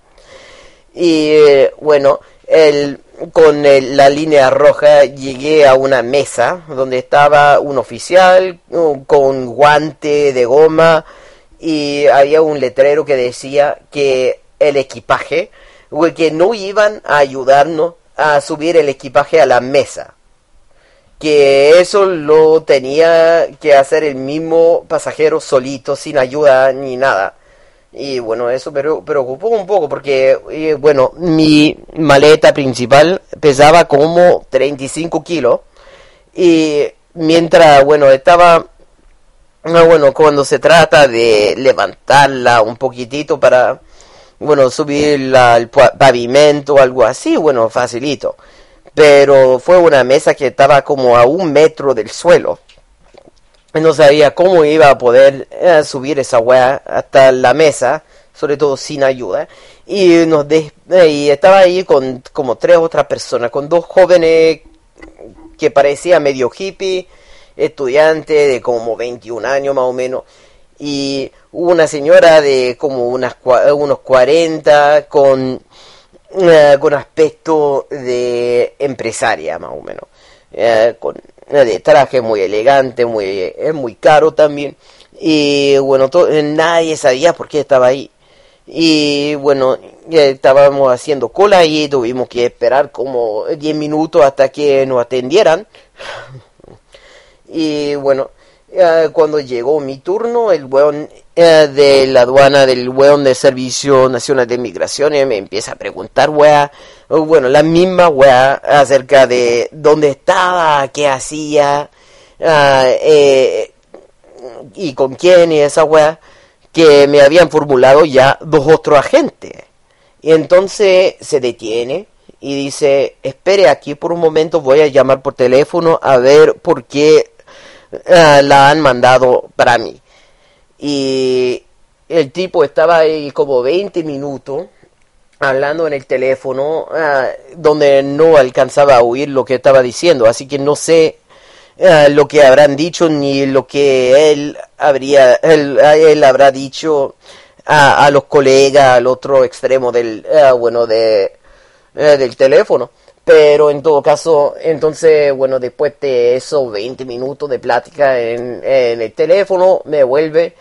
Y eh, bueno, el, con el, la línea roja llegué a una mesa donde estaba un oficial uh, con guante de goma, y había un letrero que decía que el equipaje, que no iban a ayudarnos a subir el equipaje a la mesa, que eso lo tenía que hacer el mismo pasajero solito, sin ayuda ni nada. Y bueno, eso me preocupó un poco porque, eh, bueno, mi maleta principal pesaba como treinta y cinco kilos, y mientras, bueno, estaba, bueno, cuando se trata de levantarla un poquitito para, bueno, subirla al pavimento o algo así, bueno, facilito. Pero fue una mesa que estaba como a un metro del suelo. No sabía cómo iba a poder eh, subir esa weá hasta la mesa, sobre todo sin ayuda. Y nos de eh, y estaba ahí con como tres otras personas, con dos jóvenes que parecían medio hippie, estudiantes de como veintiún años más o menos. Y una señora de como unas, unos cuarenta con... Uh, con aspecto de empresaria más o menos, uh, con uh, de traje muy elegante, muy es eh, muy caro también, y bueno, to- nadie sabía por qué estaba ahí. Y bueno, eh, estábamos haciendo cola y tuvimos que esperar como diez minutos hasta que nos atendieran. Y bueno, Uh, cuando llegó mi turno, el weón uh, de la aduana, del weón de Servicio Nacional de Migraciones, me empieza a preguntar, weá, uh, bueno, la misma weá acerca de dónde estaba, qué hacía, uh, eh, y con quién, y esa weá, que me habían formulado ya dos otros agentes. Y entonces se detiene y dice, espere aquí por un momento, voy a llamar por teléfono a ver por qué Uh, la han mandado para mí. Y el tipo estaba ahí como veinte minutos hablando en el teléfono, uh, donde no alcanzaba a oír lo que estaba diciendo, así que no sé uh, lo que habrán dicho ni lo que él habría él, él habrá dicho a, a los colegas al otro extremo del uh, bueno de uh, del teléfono. Pero en todo caso, entonces, bueno, después de esos veinte minutos de plática en, en el teléfono, me vuelve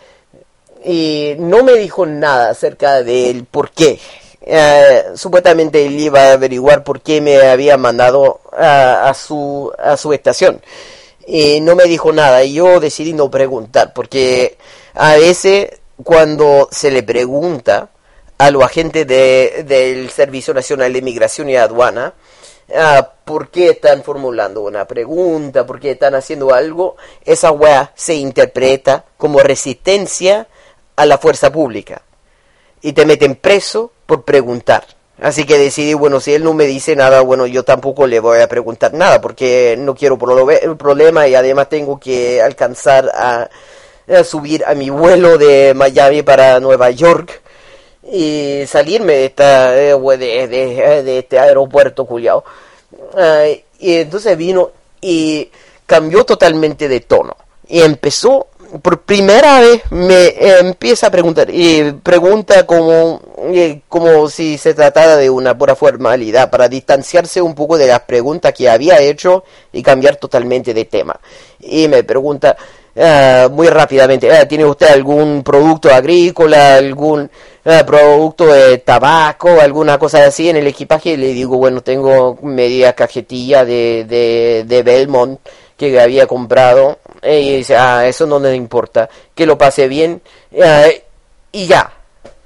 y no me dijo nada acerca del por qué. Eh, supuestamente él iba a averiguar por qué me había mandado a, a, su, a su estación. Y no me dijo nada, y yo decidí no preguntar, porque a veces cuando se le pregunta a los agentes de, del Servicio Nacional de Migración y Aduana, Ah, ¿por qué están formulando una pregunta? ¿Por qué están haciendo algo? Esa weá se interpreta como resistencia a la fuerza pública y te meten preso por preguntar. Así que decidí, bueno, si él no me dice nada, bueno, yo tampoco le voy a preguntar nada porque no quiero prole- problema, y además tengo que alcanzar a, a subir a mi vuelo de Miami para Nueva York y salirme de esta de, de, de este aeropuerto culiao. Uh, y entonces vino y cambió totalmente de tono y empezó por primera vez me eh, empieza a preguntar y pregunta como eh, como si se tratara de una pura formalidad para distanciarse un poco de las preguntas que había hecho y cambiar totalmente de tema. Y me pregunta Uh, muy rápidamente, uh, ¿tiene usted algún producto agrícola, algún uh, producto de tabaco, alguna cosa así en el equipaje? Y le digo, bueno, tengo media cajetilla de, de, de Belmont que había comprado, eh, y dice, ah, eso no le importa, que lo pase bien, eh, y ya.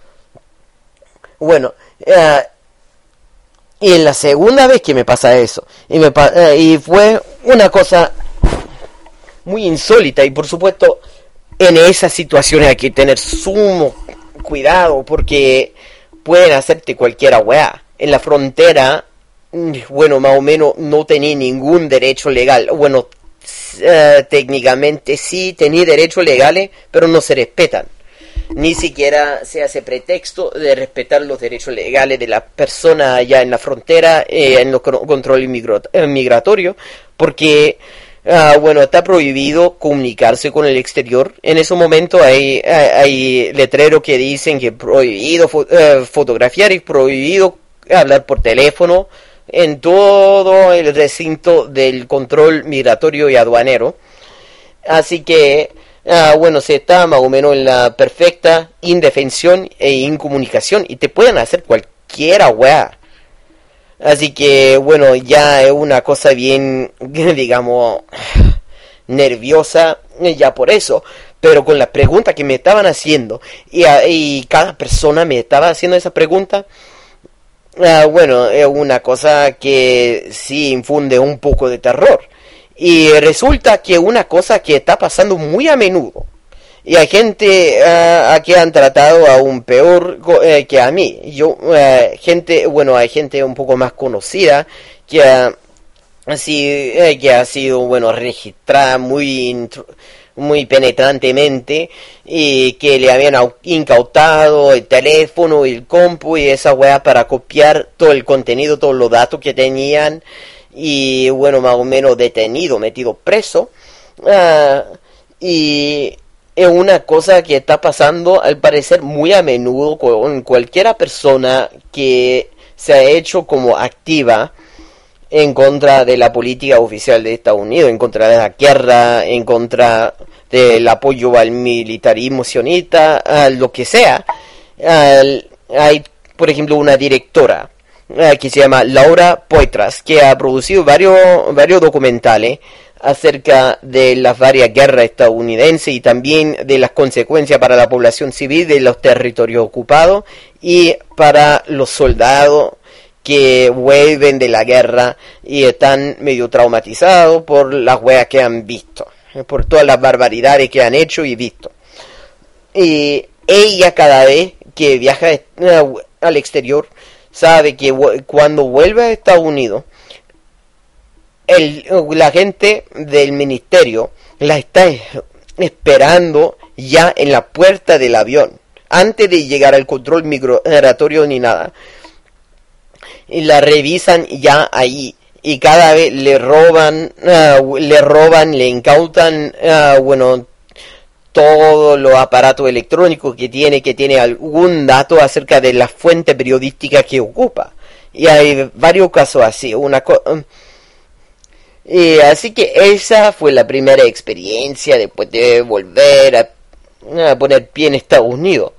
Bueno, eh, y en la segunda vez que me pasa eso, y, me pa eh, y fue una cosa muy insólita, y por supuesto, en esas situaciones hay que tener sumo cuidado, porque pueden hacerte cualquiera weá. En la frontera, bueno, más o menos no tenía ningún derecho legal. Bueno, uh, técnicamente sí tenía derechos legales, pero no se respetan. Ni siquiera se hace pretexto de respetar los derechos legales de las personas allá en la frontera, eh, en los controles migratorios, porque... Uh, bueno, está prohibido comunicarse con el exterior. En ese momento hay, hay, hay letreros que dicen que es prohibido fo uh, fotografiar y prohibido hablar por teléfono en todo el recinto del control migratorio y aduanero. Así que, uh, bueno, se está más o menos en la perfecta indefensión e incomunicación y te pueden hacer cualquiera weá. Así que, bueno, ya es una cosa bien, digamos, nerviosa, ya por eso. Pero con las preguntas que me estaban haciendo, y, y cada persona me estaba haciendo esa pregunta, uh, bueno, es una cosa que sí infunde un poco de terror. Y resulta que una cosa que está pasando muy a menudo, y hay gente uh, a que han tratado aún peor uh, que a mí. Yo, uh, gente, bueno, hay gente un poco más conocida que, uh, así, uh, que ha sido, bueno, registrada muy, muy penetrantemente y que le habían incautado el teléfono y el compu y esa weá para copiar todo el contenido, todos los datos que tenían y, bueno, más o menos detenido, metido preso. Uh, y... es una cosa que está pasando al parecer muy a menudo con cualquiera persona que se ha hecho como activa en contra de la política oficial de Estados Unidos, en contra de la guerra, en contra del apoyo al militarismo sionista, a lo que sea. Hay, por ejemplo, una directora que se llama Laura Poitras, que ha producido varios, varios documentales acerca de las varias guerras estadounidenses y también de las consecuencias para la población civil de los territorios ocupados y para los soldados que vuelven de la guerra y están medio traumatizados por las weas que han visto, por todas las barbaridades que han hecho y visto. Y ella cada vez que viaja al exterior sabe que cuando vuelve a Estados Unidos, El, la gente del ministerio la está esperando ya en la puerta del avión, antes de llegar al control migratorio ni nada. Y la revisan ya ahí. Y cada vez le roban, uh, le roban, le incautan, uh, bueno, todos los aparatos electrónicos que tiene, que tiene algún dato acerca de la fuente periodística que ocupa. Y hay varios casos así. Una cosa... Y así que esa fue la primera experiencia después de volver a, a poner pie en Estados Unidos.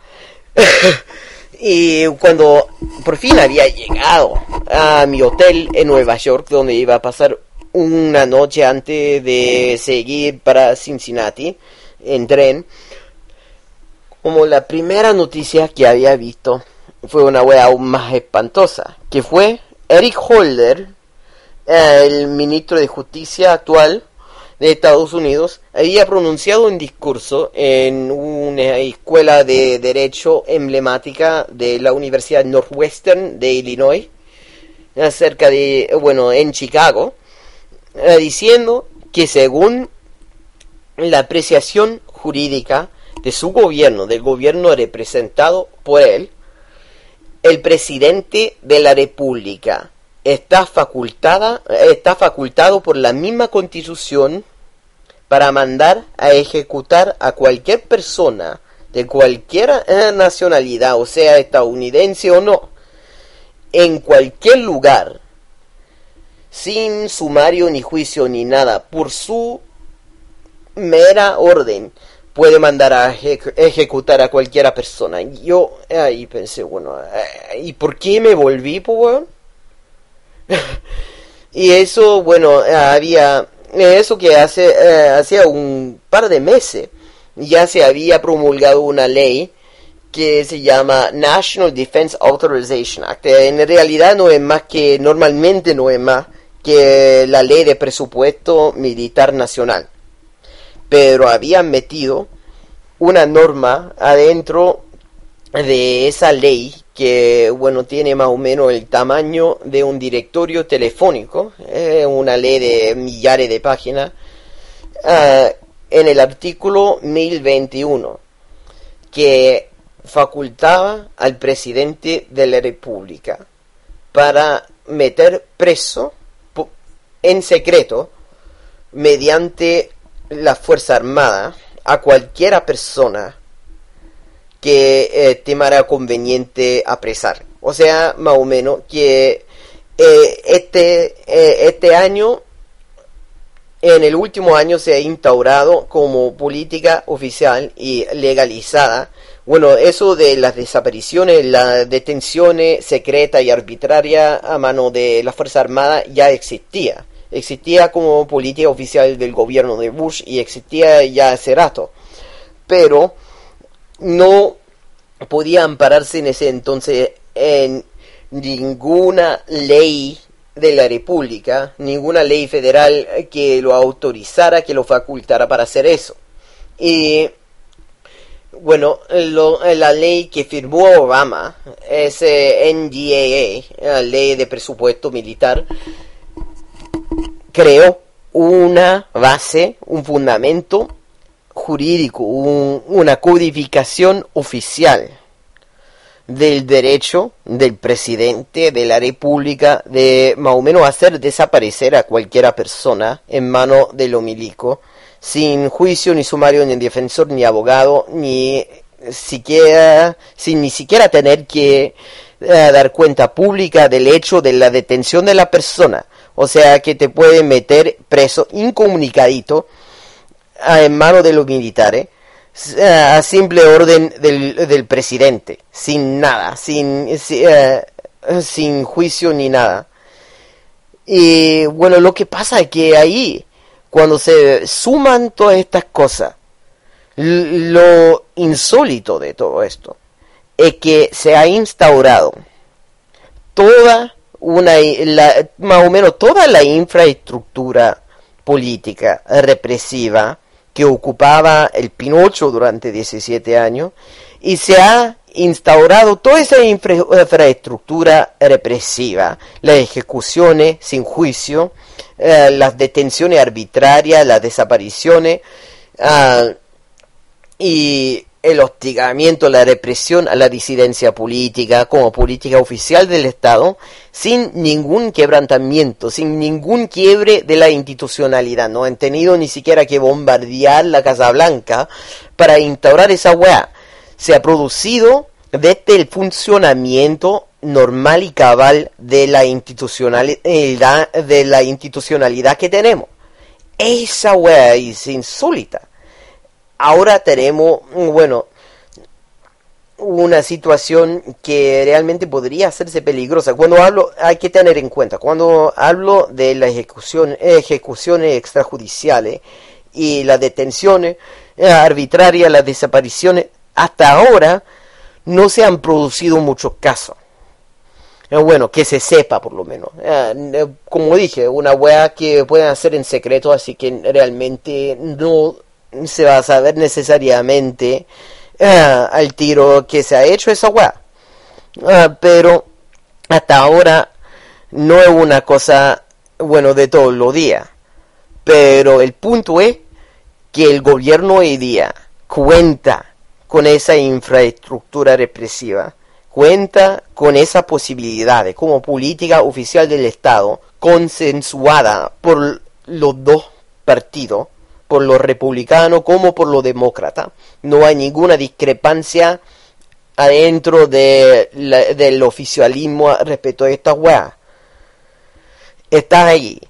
Y cuando por fin había llegado a mi hotel en Nueva York, donde iba a pasar una noche antes de seguir para Cincinnati en tren, como la primera noticia que había visto fue una wea aún más espantosa, que fue Eric Holder, el ministro de Justicia actual de Estados Unidos, había pronunciado un discurso en una escuela de derecho emblemática de la Universidad Northwestern de Illinois, acerca de, bueno, en Chicago, diciendo que según la apreciación jurídica de su gobierno, del gobierno representado por él, el presidente de la República está facultada, está facultado por la misma Constitución para mandar a ejecutar a cualquier persona de cualquier nacionalidad, o sea, estadounidense o no, en cualquier lugar, sin sumario ni juicio ni nada, por su mera orden, puede mandar a eje- ejecutar a cualquiera persona. Yo ahí pensé, bueno, ¿y por qué me volví, po, weón? Y eso, bueno, había eso que hace eh, hacía un par de meses ya se había promulgado una ley que se llama National Defense Authorization Act. En realidad no es más que, normalmente no es más que la ley de presupuesto militar nacional. Pero habían metido una norma adentro de esa ley que, bueno, tiene más o menos el tamaño de un directorio telefónico, eh, una ley de millares de páginas, uh, en el artículo mil veintiuno, que facultaba al presidente de la República para meter preso en secreto mediante la Fuerza Armada a cualquiera persona que eh, temara conveniente apresar. O sea, más o menos que eh, este, eh, este año, en el último año se ha instaurado como política oficial y legalizada, bueno, eso de las desapariciones, las detenciones secretas y arbitrarias a mano de la Fuerza Armada ya existía. Existía como política oficial del gobierno de Bush y existía ya hace rato. Pero no podía ampararse en ese entonces en ninguna ley de la República, ninguna ley federal que lo autorizara, que lo facultara para hacer eso. Y bueno, lo, la ley que firmó Obama, es eh, N D A A, la ley de presupuesto militar, creó una base, un fundamento jurídico, un, una codificación oficial del derecho del presidente de la República de más o menos hacer desaparecer a cualquiera persona en manos de los milicos, sin juicio, ni sumario, ni defensor, ni abogado, ni siquiera, sin ni siquiera tener que uh, dar cuenta pública del hecho de la detención de la persona. O sea que te pueden meter preso incomunicadito uh, en manos de los militares, uh, a simple orden del, del presidente, sin nada, sin, uh, sin juicio ni nada. Y bueno, lo que pasa es que ahí, cuando se suman todas estas cosas, lo insólito de todo esto es que se ha instaurado toda una, la, más o menos toda la infraestructura política represiva que ocupaba el Pinocho durante diecisiete años, y se ha instaurado toda esa infra, infraestructura represiva, las ejecuciones sin juicio, eh, las detenciones arbitrarias, las desapariciones, uh, y el hostigamiento, la represión a la disidencia política como política oficial del Estado, sin ningún quebrantamiento, sin ningún quiebre de la institucionalidad. No han tenido ni siquiera que bombardear la Casa Blanca para instaurar esa weá. Se ha producido desde el funcionamiento normal y cabal de la institucionalidad, de la institucionalidad que tenemos. Esa weá es insólita. Ahora tenemos, bueno, una situación que realmente podría hacerse peligrosa. Cuando hablo, hay que tener en cuenta, cuando hablo de las ejecución, ejecuciones extrajudiciales y las detenciones arbitrarias, las desapariciones, hasta ahora no se han producido muchos casos. Bueno, que se sepa por lo menos. Como dije, una weá que pueden hacer en secreto, así que realmente no se va a saber necesariamente uh, al tiro que se ha hecho esa weá. Uh, pero hasta ahora no es una cosa, bueno, de todos los días. Pero el punto es que el gobierno hoy día cuenta con esa infraestructura represiva, cuenta con esas posibilidades como política oficial del Estado, consensuada por los dos partidos, por los republicanos como por los demócratas. No hay ninguna discrepancia adentro de la, del oficialismo respecto a esta weá. Está ahí.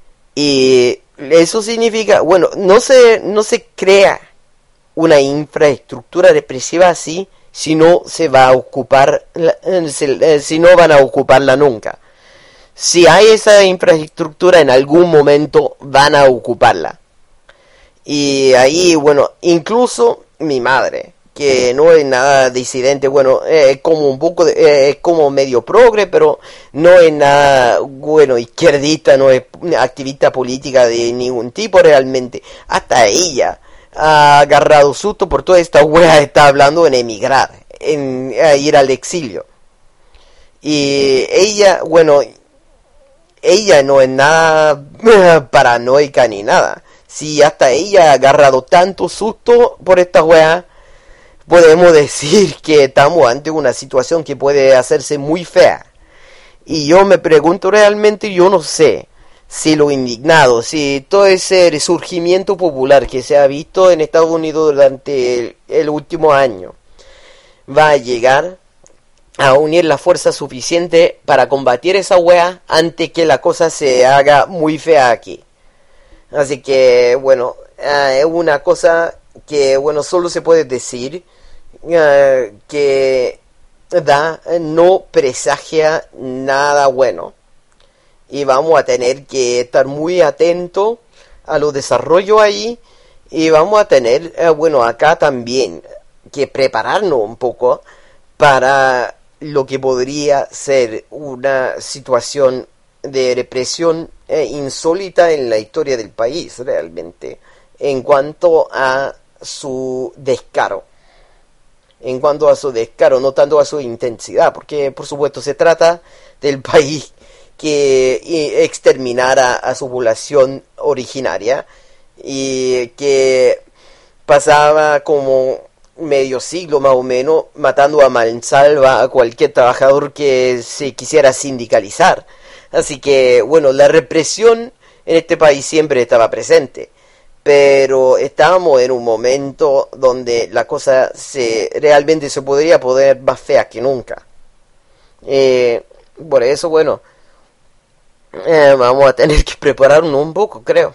Y eso significa, bueno, no se, no se crea una infraestructura represiva así si no se va a ocupar, si no van a ocuparla nunca. si hay esa infraestructura, en algún momento van a ocuparla. Y ahí, bueno, incluso mi madre, que no es nada disidente, bueno, es como un poco, de, eh, es como medio progre, pero no es nada, bueno, izquierdista, no es activista política de ningún tipo realmente. Hasta ella ha agarrado susto por toda esta wea, está hablando en emigrar, en a ir al exilio. Y ella, bueno, ella no es nada paranoica ni nada. Si hasta ella ha agarrado tanto susto por esta wea, podemos decir que estamos ante una situación que puede hacerse muy fea. Y yo me pregunto realmente, yo no sé si lo indignado, si todo ese resurgimiento popular que se ha visto en Estados Unidos durante el, el último año va a llegar a unir la fuerza suficiente para combatir esa wea antes que la cosa se haga muy fea aquí. Así que, bueno, uh, es una cosa que, bueno, solo se puede decir uh, que da, no presagia nada bueno. Y vamos a tener que estar muy atentos a los desarrollos ahí. Y vamos a tener, uh, bueno, acá también que prepararnos un poco para lo que podría ser una situación de represión eh, insólita en la historia del país, realmente, en cuanto a su descaro. En cuanto a su descaro, no tanto a su intensidad, porque por supuesto se trata del país que exterminara a su población originaria y que pasaba como medio siglo más o menos matando a mansalva a cualquier trabajador que se quisiera sindicalizar. Así que, bueno, la represión en este país siempre estaba presente, pero estábamos en un momento donde la cosa se realmente se podría poner más fea que nunca. Eh, por eso, bueno, eh, vamos a tener que prepararnos un poco, creo.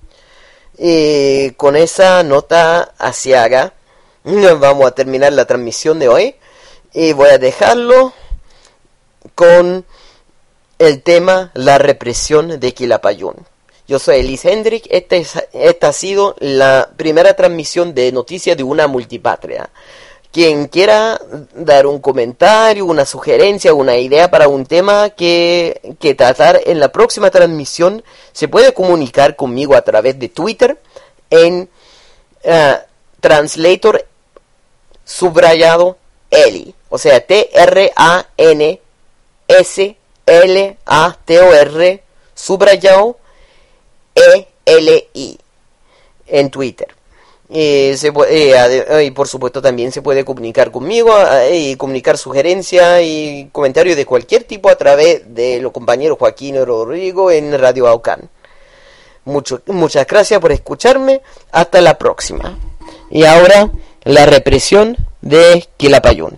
Y con esa nota asiaga vamos a terminar la transmisión de hoy y voy a dejarlo con el tema la represión de Quilapayún. Yo soy Elis Hendrik, esta, es, esta ha sido la primera transmisión de noticias de una multipatria. Quien quiera dar un comentario, una sugerencia, una idea para un tema que, que tratar en la próxima transmisión, se puede comunicar conmigo a través de Twitter en uh, Translator subrayado Eli, o sea, T R A N S L A T O R subrayado E L I en Twitter. Eh, se puede, eh, y por supuesto también se puede comunicar conmigo eh, y comunicar sugerencias y comentarios de cualquier tipo a través de los compañeros Joaquín y Rodrigo en Radio Aucán. Mucho, muchas gracias por escucharme. Hasta la próxima. Y ahora la represión de Quilapayún.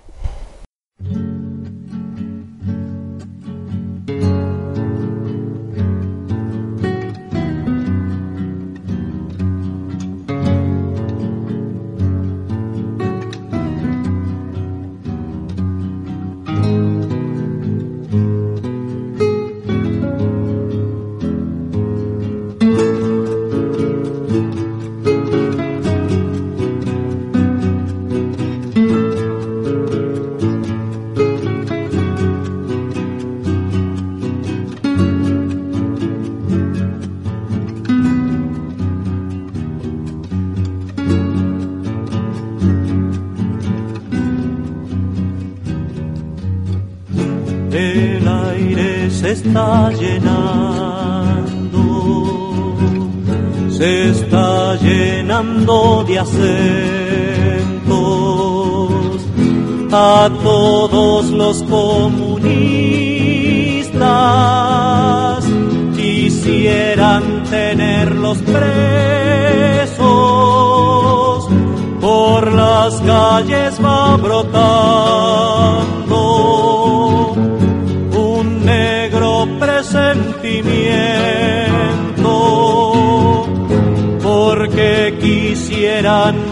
El aire se está llenando, se está llenando de acentos a todos los comunistas. Quisieran tenerlos presos, por las calles va brotando un negro presentimiento, porque quisieran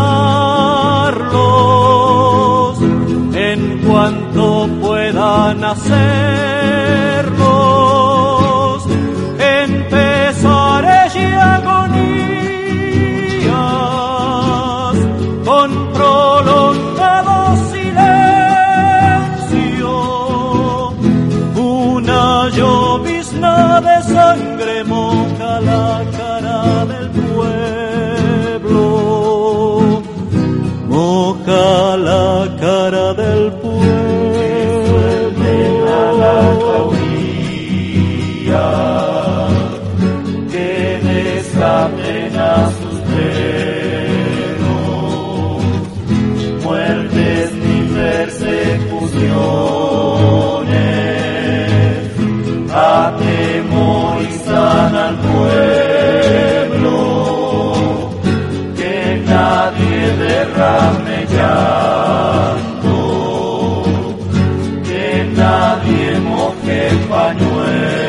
matarlos en cuanto puedan hacerlo. con prolongado silencio. Una llovizna de sangre moja la cara del pueblo, moja la cara del pueblo. Que desaten a sus frenos, muertes ni persecuciones, atemorizan al pueblo, que nadie derrame llanto, que nadie moje pañuelo.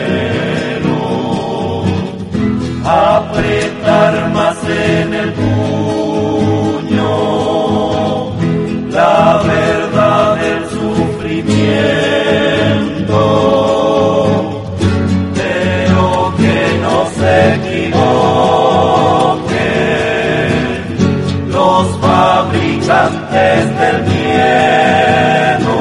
Apretar más en el puño la verdad del sufrimiento, pero que no se equivoquen los fabricantes del miedo,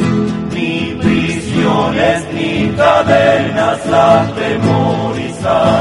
ni prisiones ni cadenas atemorizadas.